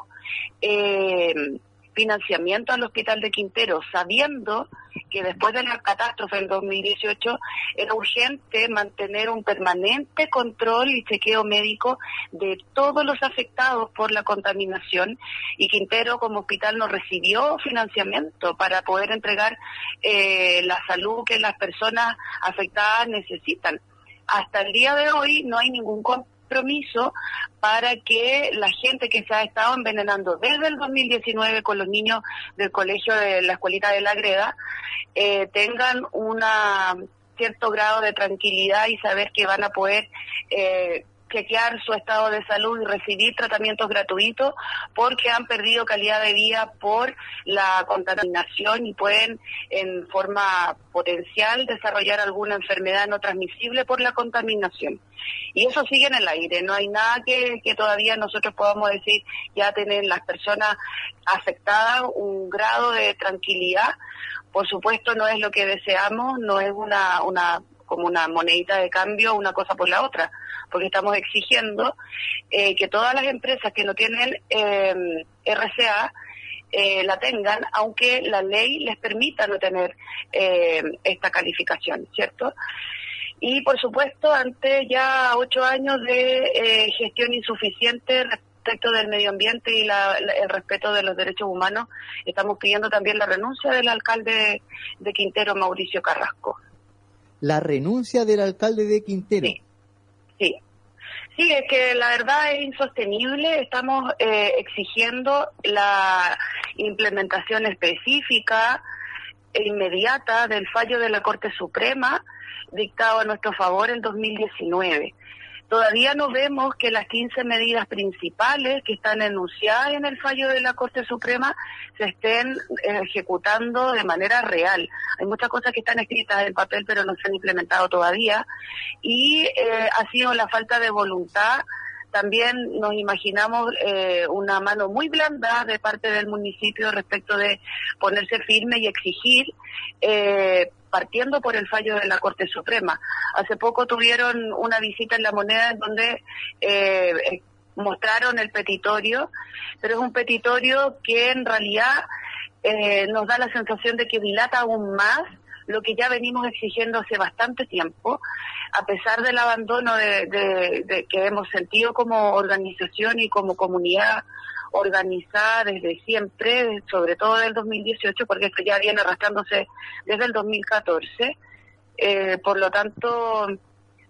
eh, financiamiento al Hospital de Quintero, sabiendo que después de la catástrofe del dos mil dieciocho era urgente mantener un permanente control y chequeo médico de todos los afectados por la contaminación, y Quintero como hospital no recibió financiamiento para poder entregar eh, la salud que las personas afectadas necesitan. Hasta el día de hoy no hay ningún compromiso para que la gente que se ha estado envenenando desde el dos mil diecinueve con los niños del colegio de la escuelita de la Greda eh, tengan una cierto grado de tranquilidad y saber que van a poder eh, chequear su estado de salud y recibir tratamientos gratuitos, porque han perdido calidad de vida por la contaminación y pueden en forma potencial desarrollar alguna enfermedad no transmisible por la contaminación. Y eso sigue en el aire, no hay nada que, que todavía nosotros podamos decir, ya tienen las personas afectadas un grado de tranquilidad. Por supuesto no es lo que deseamos, no es una, una como una monedita de cambio, una cosa por la otra, porque estamos exigiendo eh, que todas las empresas que no tienen eh, R C A eh, la tengan, aunque la ley les permita no tener eh, esta calificación, ¿cierto? Y por supuesto, ante ya ocho años de eh, gestión insuficiente respecto del medio ambiente y la, la, el respeto de los derechos humanos, estamos pidiendo también la renuncia del alcalde de Quintero, Mauricio Carrasco. La renuncia del alcalde de Quintero. Sí, sí. Sí, es que la verdad es insostenible. Estamos eh, exigiendo la implementación específica e inmediata del fallo de la Corte Suprema dictado a nuestro favor en dos mil diecinueve. Todavía no vemos que las quince medidas principales que están enunciadas en el fallo de la Corte Suprema se estén eh, ejecutando de manera real. Hay muchas cosas que están escritas en papel pero no se han implementado todavía, y eh, ha sido la falta de voluntad. También nos imaginamos eh, una mano muy blanda de parte del municipio respecto de ponerse firme y exigir, eh, partiendo por el fallo de la Corte Suprema. Hace poco tuvieron una visita en La Moneda en donde eh, mostraron el petitorio, pero es un petitorio que en realidad eh, nos da la sensación de que dilata aún más lo que ya venimos exigiendo hace bastante tiempo, a pesar del abandono de, de, de que hemos sentido como organización y como comunidad organizada desde siempre, sobre todo del dos mil dieciocho, porque esto ya viene arrastrándose desde el dos mil catorce. Eh, por lo tanto,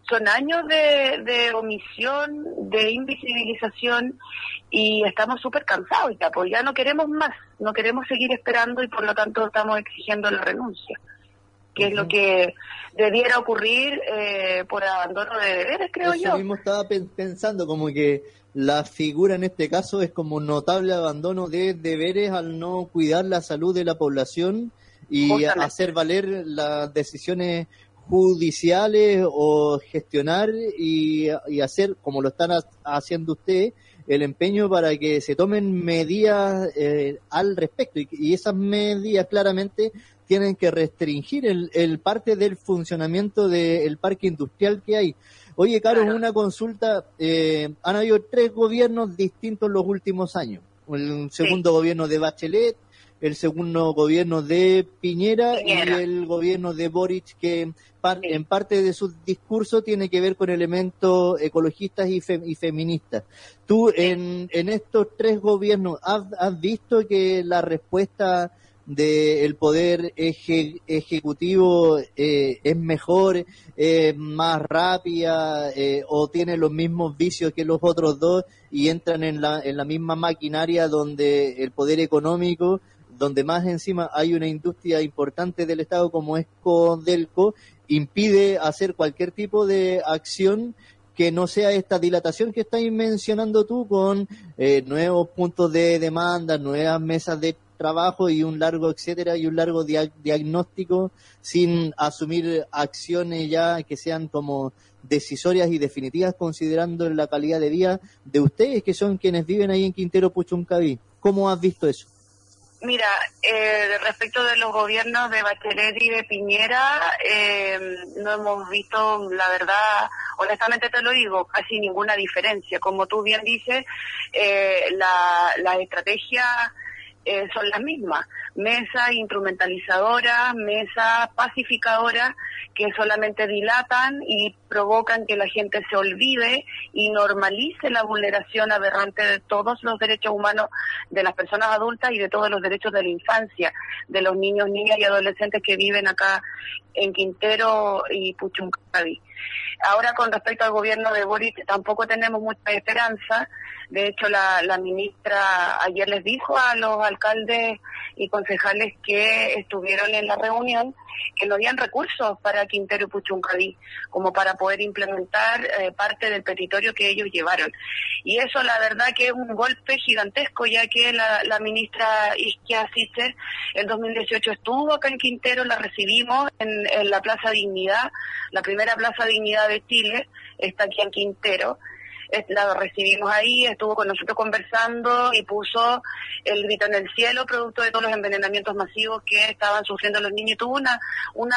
son años de, de omisión, de invisibilización, y estamos súper cansados ya, pues ya no queremos más, no queremos seguir esperando y por lo tanto estamos exigiendo la renuncia, que uh-huh. es lo que debiera ocurrir eh, por abandono de deberes, creo Eso yo. Yo mismo estaba pe- pensando como que la figura en este caso es como un notable abandono de deberes al no cuidar la salud de la población y Justamente. hacer valer las decisiones judiciales o gestionar y, y hacer, como lo están ha- haciendo ustedes, el empeño para que se tomen medidas eh, al respecto. Y, y esas medidas claramente tienen que restringir el, el parte del funcionamiento del parque industrial que hay. Oye, Caro, claro. una consulta. Eh, han habido tres gobiernos distintos en los últimos años. El segundo sí. gobierno de Bachelet, el segundo gobierno de Piñera, Piñera. y el gobierno de Boric, que par, sí. en parte de su discurso tiene que ver con elementos ecologistas y, fe, y feministas. Tú, sí. en, en estos tres gobiernos, ¿has, has visto que la respuesta del poder eje, ejecutivo eh, es mejor, eh, más rápida, eh, o tiene los mismos vicios que los otros dos y entran en la, en la misma maquinaria donde el poder económico, donde más encima hay una industria importante del Estado como es Codelco, impide hacer cualquier tipo de acción que no sea esta dilatación que estás mencionando tú, con eh, nuevos puntos de demanda, nuevas mesas de trabajo y un largo etcétera y un largo dia- diagnóstico sin asumir acciones ya que sean como decisorias y definitivas, considerando la calidad de vida de ustedes, que son quienes viven ahí en Quintero Puchuncaví. ¿Cómo has visto eso? Mira, eh, respecto de los gobiernos de Bachelet y de Piñera, eh, no hemos visto, la verdad, honestamente te lo digo, casi ninguna diferencia. Como tú bien dices, eh, la, la estrategia Eh, son las mismas, mesas instrumentalizadoras, mesas pacificadoras que solamente dilatan y provocan que la gente se olvide y normalice la vulneración aberrante de todos los derechos humanos de las personas adultas y de todos los derechos de la infancia, de los niños, niñas y adolescentes que viven acá en Quintero y Puchuncaví. Ahora, con respecto al gobierno de Boric, tampoco tenemos mucha esperanza. De hecho, la, la ministra ayer les dijo a los alcaldes y concejales que estuvieron en la reunión que no habían recursos para Quintero y Puchuncaví, como para poder implementar eh, parte del petitorio que ellos llevaron. Y eso, la verdad, que es un golpe gigantesco, ya que la, la ministra Isquia Siche el dos mil dieciocho estuvo acá en Quintero, la recibimos en, en la Plaza Dignidad, la primera Plaza Dignidad de Chile, está aquí en Quintero. La recibimos ahí, estuvo con nosotros conversando y puso el grito en el cielo producto de todos los envenenamientos masivos que estaban sufriendo los niños, y tuvo una una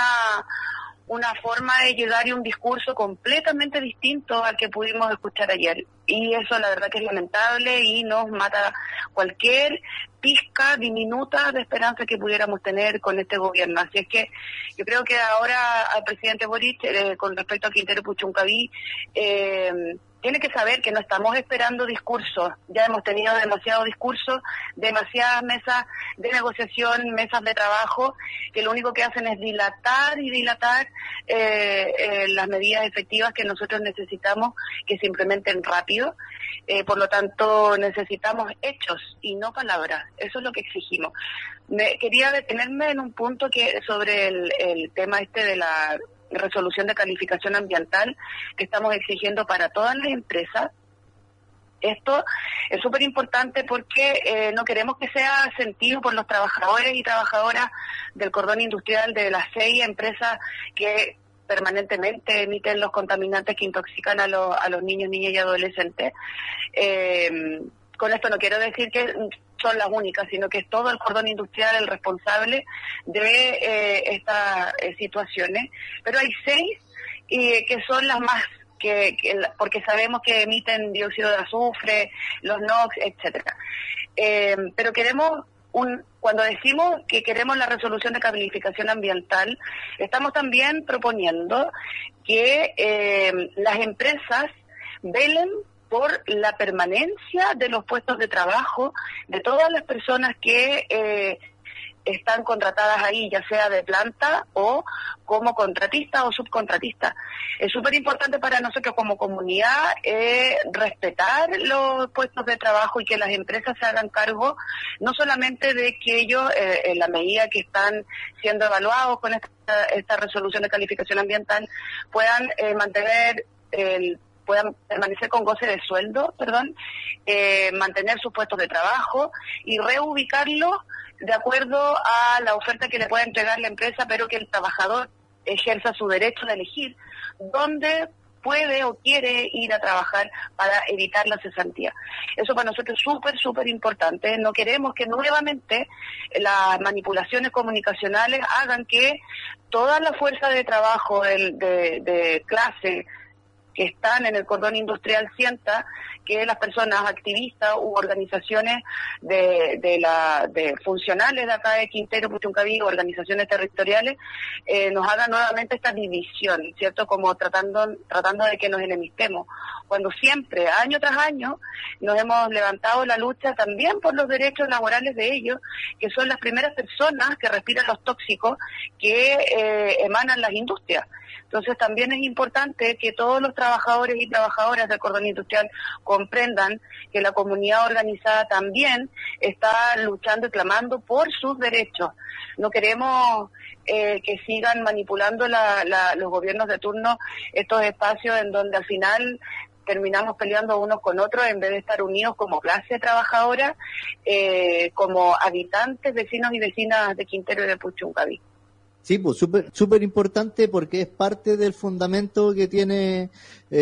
una forma de llegar y un discurso completamente distinto al que pudimos escuchar ayer, y eso la verdad que es lamentable y nos mata cualquier pizca diminuta de esperanza que pudiéramos tener con este gobierno. Así es que yo creo que ahora al presidente Boric, eh, con respecto a Quintero Puchuncaví, eh, tiene que saber que no estamos esperando discursos. Ya hemos tenido demasiados discursos, demasiadas mesas de negociación, mesas de trabajo, que lo único que hacen es dilatar y dilatar eh, eh, las medidas efectivas que nosotros necesitamos que se implementen rápido. Eh, por lo tanto, necesitamos hechos y no palabras. Eso es lo que exigimos. Me, quería detenerme en un punto que sobre el, el tema este de la resolución de calificación ambiental que estamos exigiendo para todas las empresas. Esto es súper importante porque eh, no queremos que sea sentido por los trabajadores y trabajadoras del cordón industrial de las seis empresas que permanentemente emiten los contaminantes que intoxican a, lo, a los niños, niñas y adolescentes. Eh, con esto no quiero decir que son las únicas, sino que es todo el cordón industrial el responsable de eh, estas eh, situaciones. Pero hay seis eh, que son las más, que, que porque sabemos que emiten dióxido de azufre, los NOx, etcétera. Eh, pero queremos un cuando decimos que queremos la resolución de calificación ambiental, estamos también proponiendo que eh, las empresas velen por la permanencia de los puestos de trabajo de todas las personas que eh, están contratadas ahí, ya sea de planta o como contratista o subcontratista. Es súper importante para nosotros como comunidad eh, respetar los puestos de trabajo y que las empresas se hagan cargo no solamente de que ellos, eh, en la medida que están siendo evaluados con esta, esta resolución de calificación ambiental, puedan eh, mantener el puedan permanecer con goce de sueldo, perdón, eh, mantener sus puestos de trabajo y reubicarlos de acuerdo a la oferta que le pueda entregar la empresa, pero que el trabajador ejerza su derecho de elegir dónde puede o quiere ir a trabajar para evitar la cesantía. Eso para nosotros es súper, súper importante. No queremos que nuevamente las manipulaciones comunicacionales hagan que toda la fuerza de trabajo de, de, de clase que están en el cordón industrial sienta que las personas activistas u organizaciones de, de la de funcionales de acá de Quintero, Puchuncaví, organizaciones territoriales, eh, nos hagan nuevamente esta división, ¿cierto? Como tratando tratando de que nos enemistemos, cuando siempre, año tras año, nos hemos levantado la lucha también por los derechos laborales de ellos, que son las primeras personas que respiran los tóxicos que eh, emanan las industrias. Entonces también es importante que todos los trabajadores y trabajadoras del cordón industrial comprendan que la comunidad organizada también está luchando y clamando por sus derechos. No queremos eh, que sigan manipulando la, la, los gobiernos de turno estos espacios en donde al final terminamos peleando unos con otros en vez de estar unidos como clase trabajadora, eh, como habitantes, vecinos y vecinas de Quintero y de Puchuncaví. Sí, pues súper súper importante porque es parte del fundamento que tiene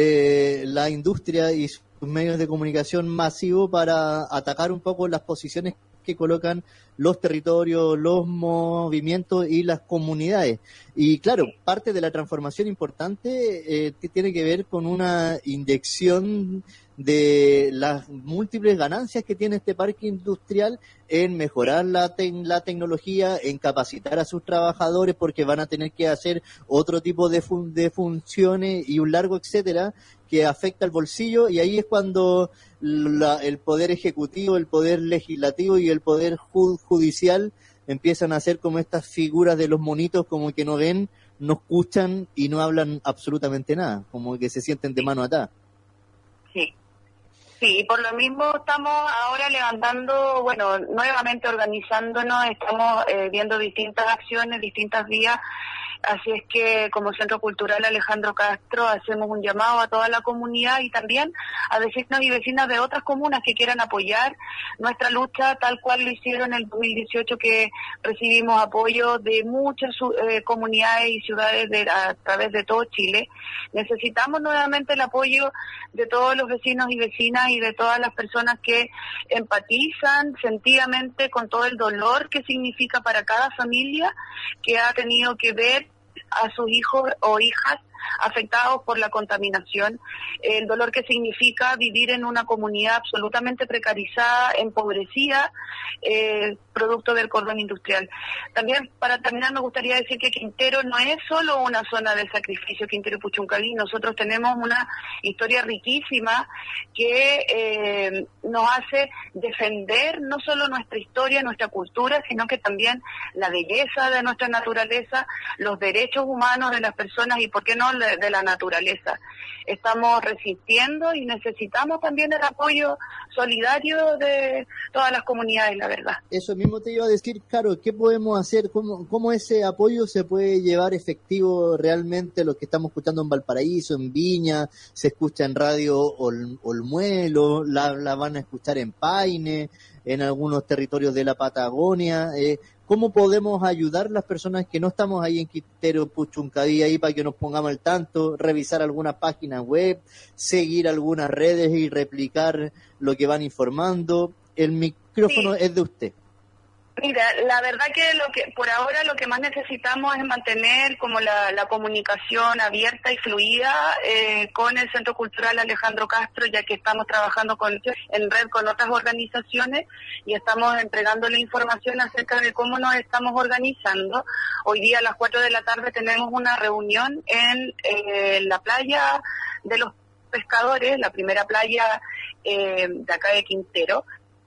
eh, la industria y sus medios de comunicación masivo para atacar un poco las posiciones que colocan los territorios, los movimientos y las comunidades. Y claro, parte de la transformación importante eh, que tiene que ver con una inyección de las múltiples ganancias que tiene este parque industrial en mejorar la, te la tecnología, en capacitar a sus trabajadores porque van a tener que hacer otro tipo de, fun de funciones y un largo etcétera que afecta al bolsillo, y ahí es cuando la, el poder ejecutivo, el poder legislativo y el poder ju judicial empiezan a hacer como estas figuras de los monitos, como que no ven, no escuchan y no hablan absolutamente nada, como que se sienten de mano atada. Sí. Sí, y por lo mismo estamos ahora levantando, bueno, nuevamente organizándonos, estamos eh, viendo distintas acciones, distintas vías, así es que como Centro Cultural Alejandro Castro hacemos un llamado a toda la comunidad y también a vecinos y vecinas de otras comunas que quieran apoyar nuestra lucha, tal cual lo hicieron en el dos mil dieciocho, que recibimos apoyo de muchas eh, comunidades y ciudades de, a través de todo Chile. Necesitamos nuevamente el apoyo de todos los vecinos y vecinas y de todas las personas que empatizan sentidamente con todo el dolor que significa para cada familia que ha tenido que ver a sus hijos o hijas afectados por la contaminación, el dolor que significa vivir en una comunidad absolutamente precarizada, empobrecida, eh, producto del cordón industrial. También, para terminar, me gustaría decir que Quintero no es solo una zona de sacrificio, Quintero y Puchuncaví. Nosotros tenemos una historia riquísima que eh, nos hace defender no solo nuestra historia, nuestra cultura, sino que también la belleza de nuestra naturaleza, los derechos humanos de las personas y, ¿por qué no?, de la naturaleza. Estamos resistiendo y necesitamos también el apoyo solidario de todas las comunidades, la verdad. Eso mismo te iba a decir, Caro, ¿qué podemos hacer? ¿Cómo, cómo ese apoyo se puede llevar efectivo realmente? Los que estamos escuchando en Valparaíso, en Viña, se escucha en Radio Ol, Olmuelo, la, la van a escuchar en Paine, en algunos territorios de la Patagonia. Eh, ¿Cómo podemos ayudar las personas que no estamos ahí en Quintero, Puchuncaví, ahí para que nos pongamos al tanto, revisar algunas páginas web, seguir algunas redes y replicar lo que van informando? El micrófono sí. Es de usted. Mira, la verdad que lo que por ahora lo que más necesitamos es mantener como la, la comunicación abierta y fluida eh, con el Centro Cultural Alejandro Castro, ya que estamos trabajando con en red con otras organizaciones y estamos entregando la información acerca de cómo nos estamos organizando. Hoy día a las cuatro de la tarde tenemos una reunión en eh, la playa de los pescadores, la primera playa eh, de acá de Quintero.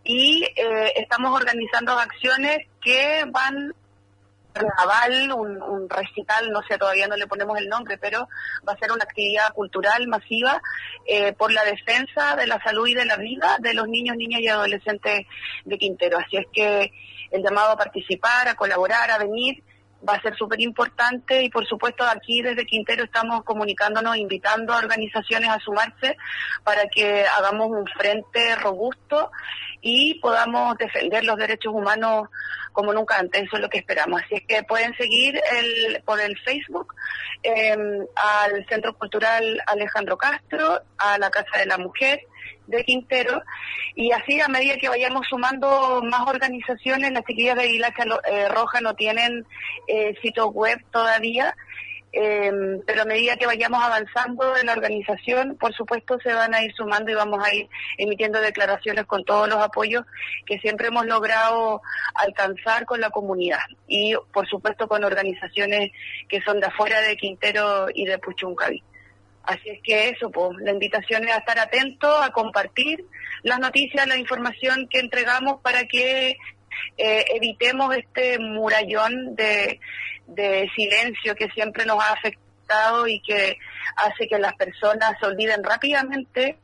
y eh, estamos organizando acciones que van carnaval, un, un recital, no sé, todavía no le ponemos el nombre, pero va a ser una actividad cultural masiva eh, por la defensa de la salud y de la vida de los niños, niñas y adolescentes de Quintero. Así es que el llamado a participar, a colaborar, a venir, va a ser súper importante y por supuesto aquí desde Quintero estamos comunicándonos, invitando a organizaciones a sumarse para que hagamos un frente robusto y podamos defender los derechos humanos como nunca antes. Eso es lo que esperamos. Así es que pueden seguir el, por el Facebook eh, al Centro Cultural Alejandro Castro, a la Casa de la Mujer de Quintero, y así a medida que vayamos sumando más organizaciones. Las chiquillas de Hilacha eh, Roja no tienen eh, sitio web todavía, eh, pero a medida que vayamos avanzando en la organización, por supuesto se van a ir sumando y vamos a ir emitiendo declaraciones con todos los apoyos que siempre hemos logrado alcanzar con la comunidad y por supuesto con organizaciones que son de afuera de Quintero y de Puchuncaví. Así es que eso, pues, la invitación es a estar atentos, a compartir las noticias, la información que entregamos para que eh, evitemos este murallón de, de silencio que siempre nos ha afectado y que hace que las personas se olviden rápidamente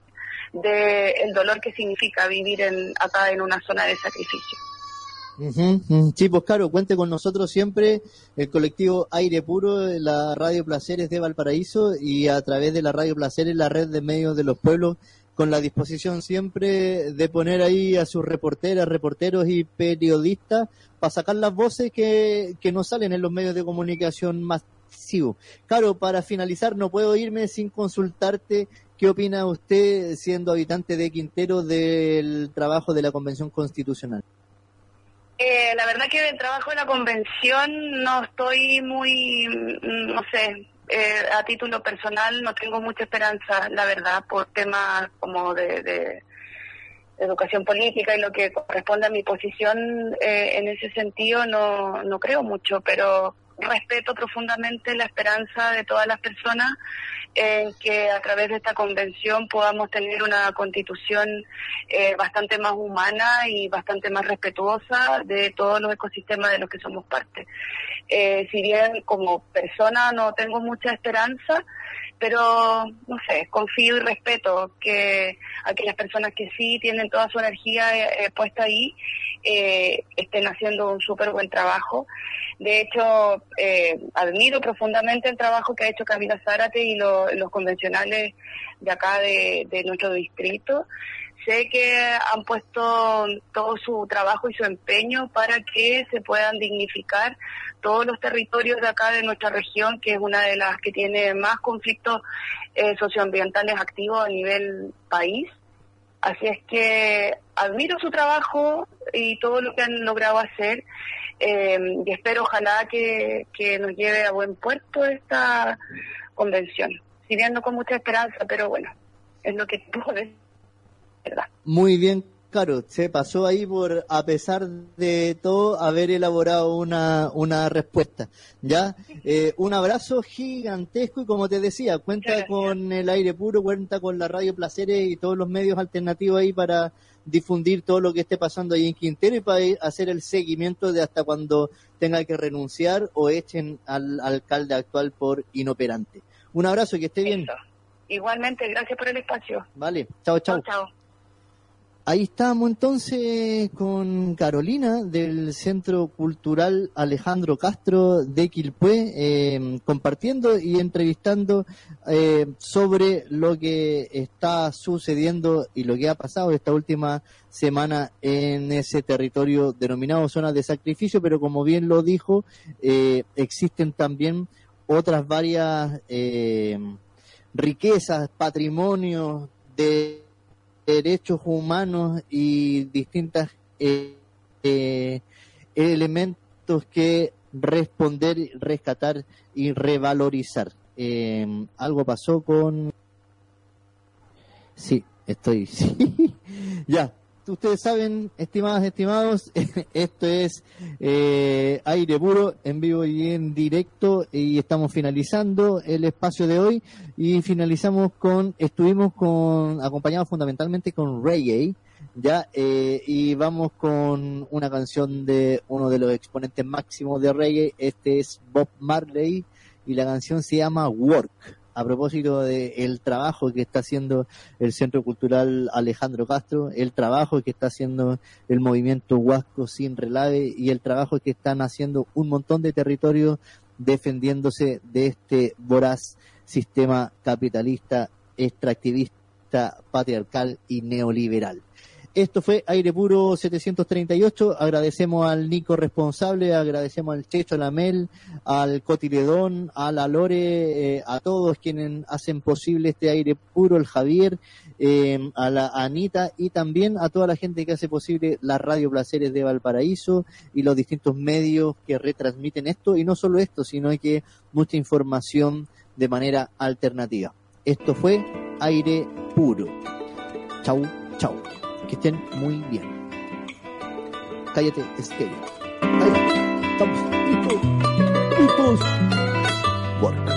del dolor que significa vivir en, acá en una zona de sacrificio. Uh-huh, uh-huh. Sí, pues claro, cuente con nosotros siempre el colectivo Aire Puro, la Radio Placeres de Valparaíso y a través de la Radio Placeres, la red de medios de los pueblos, con la disposición siempre de poner ahí a sus reporteras, reporteros y periodistas para sacar las voces que, que no salen en los medios de comunicación masivos. Claro, para finalizar no puedo irme sin consultarte qué opina usted, siendo habitante de Quintero, del trabajo de la Convención Constitucional. Eh, la verdad que del trabajo de la convención no estoy muy, no sé, eh, a título personal no tengo mucha esperanza, la verdad, por temas como de, de educación política y lo que corresponde a mi posición eh, en ese sentido no, no creo mucho, pero respeto profundamente la esperanza de todas las personas en que a través de esta convención podamos tener una constitución eh, bastante más humana y bastante más respetuosa de todos los ecosistemas de los que somos parte. Eh, si bien como persona no tengo mucha esperanza, pero no sé, confío y respeto que aquellas personas que sí tienen toda su energía eh, puesta ahí eh, estén haciendo un súper buen trabajo. De hecho, eh, admiro profundamente el trabajo que ha hecho Camila Zárate y lo, los convencionales de acá de, de nuestro distrito. Sé que han puesto todo su trabajo y su empeño para que se puedan dignificar todos los territorios de acá de nuestra región, que es una de las que tiene más conflictos eh, socioambientales activos a nivel país. Así es que admiro su trabajo y todo lo que han logrado hacer eh, y espero ojalá que, que nos lleve a buen puerto esta convención. Si bien no con mucha esperanza, pero bueno, es lo que puedo decir. ¿Verdad? Muy bien, Caro, se pasó ahí por, a pesar de todo, haber elaborado una, una respuesta. Ya, eh, un abrazo gigantesco y como te decía, cuenta con el Aire Puro, cuenta con la Radio Placeres y todos los medios alternativos ahí para difundir todo lo que esté pasando ahí en Quintero y para hacer el seguimiento de hasta cuando tenga que renunciar o echen al alcalde actual por inoperante. Un abrazo y que esté bien. Eso. Igualmente, gracias por el espacio. Vale, chao, chao. Chao, chao. Ahí estamos entonces con Carolina del Centro Cultural Alejandro Castro de Quilpué, eh, compartiendo y entrevistando eh, sobre lo que está sucediendo y lo que ha pasado esta última semana en ese territorio denominado zona de sacrificio, pero como bien lo dijo, eh, existen también otras varias eh, riquezas, patrimonios de derechos humanos y distintas eh, eh, elementos que responder, rescatar y revalorizar. Eh, algo pasó con... Sí, estoy... Sí. Ya, ustedes saben, estimadas, estimados, esto es eh, Aire Puro, en vivo y en directo, y estamos finalizando el espacio de hoy, y finalizamos con, estuvimos con, acompañados fundamentalmente con reggae, Ya, eh, y vamos con una canción de uno de los exponentes máximos de reggae. Este es Bob Marley y la canción se llama Work. A propósito del trabajo que está haciendo el Centro Cultural Alejandro Castro, el trabajo que está haciendo el movimiento Huasco Sin Relave y el trabajo que están haciendo un montón de territorios defendiéndose de este voraz sistema capitalista, extractivista, patriarcal y neoliberal. Esto fue Aire Puro setecientos treinta y ocho. Agradecemos al Nico responsable, agradecemos al Checho, a la Mel, al Cotiledón, a la Lore, eh, a todos quienes hacen posible este Aire Puro, el Javier, eh, a la Anita y también a toda la gente que hace posible la Radio Placeres de Valparaíso y los distintos medios que retransmiten esto, y no solo esto, sino que mucha información de manera alternativa. Esto fue Aire Puro. Chau, chau. Que estén muy bien. Cállate, estéreo. Ahí estamos listos. Listos. Work.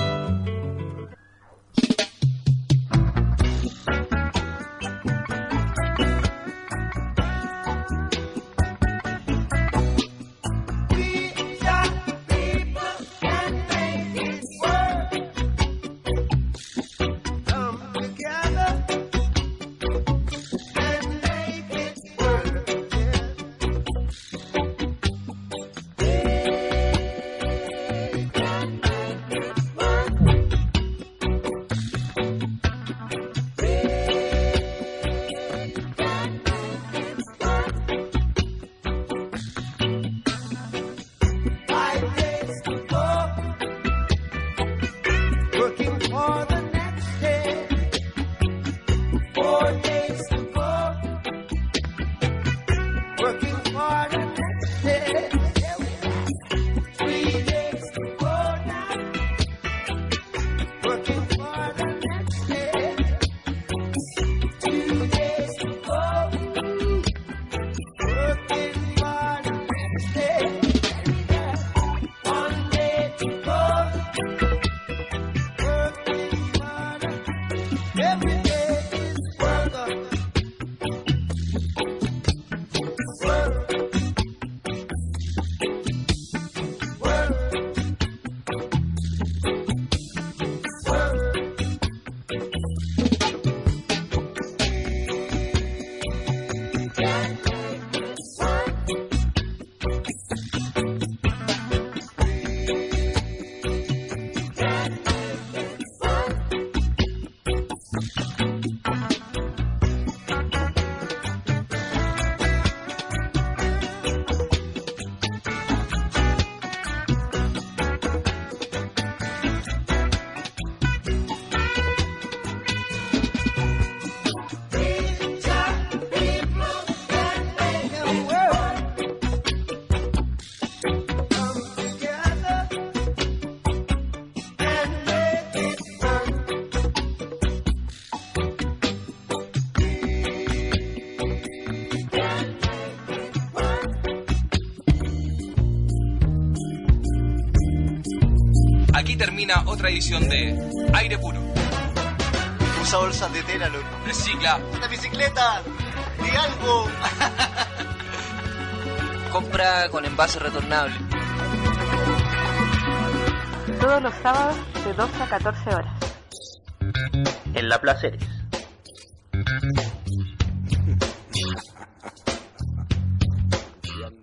Aquí termina otra edición de Aire Puro. Usa bolsas de tela, loco. Recicla. Una bicicleta. Di algo. Compra con envase retornable. Todos los sábados de doce a catorce horas. En La Placeres.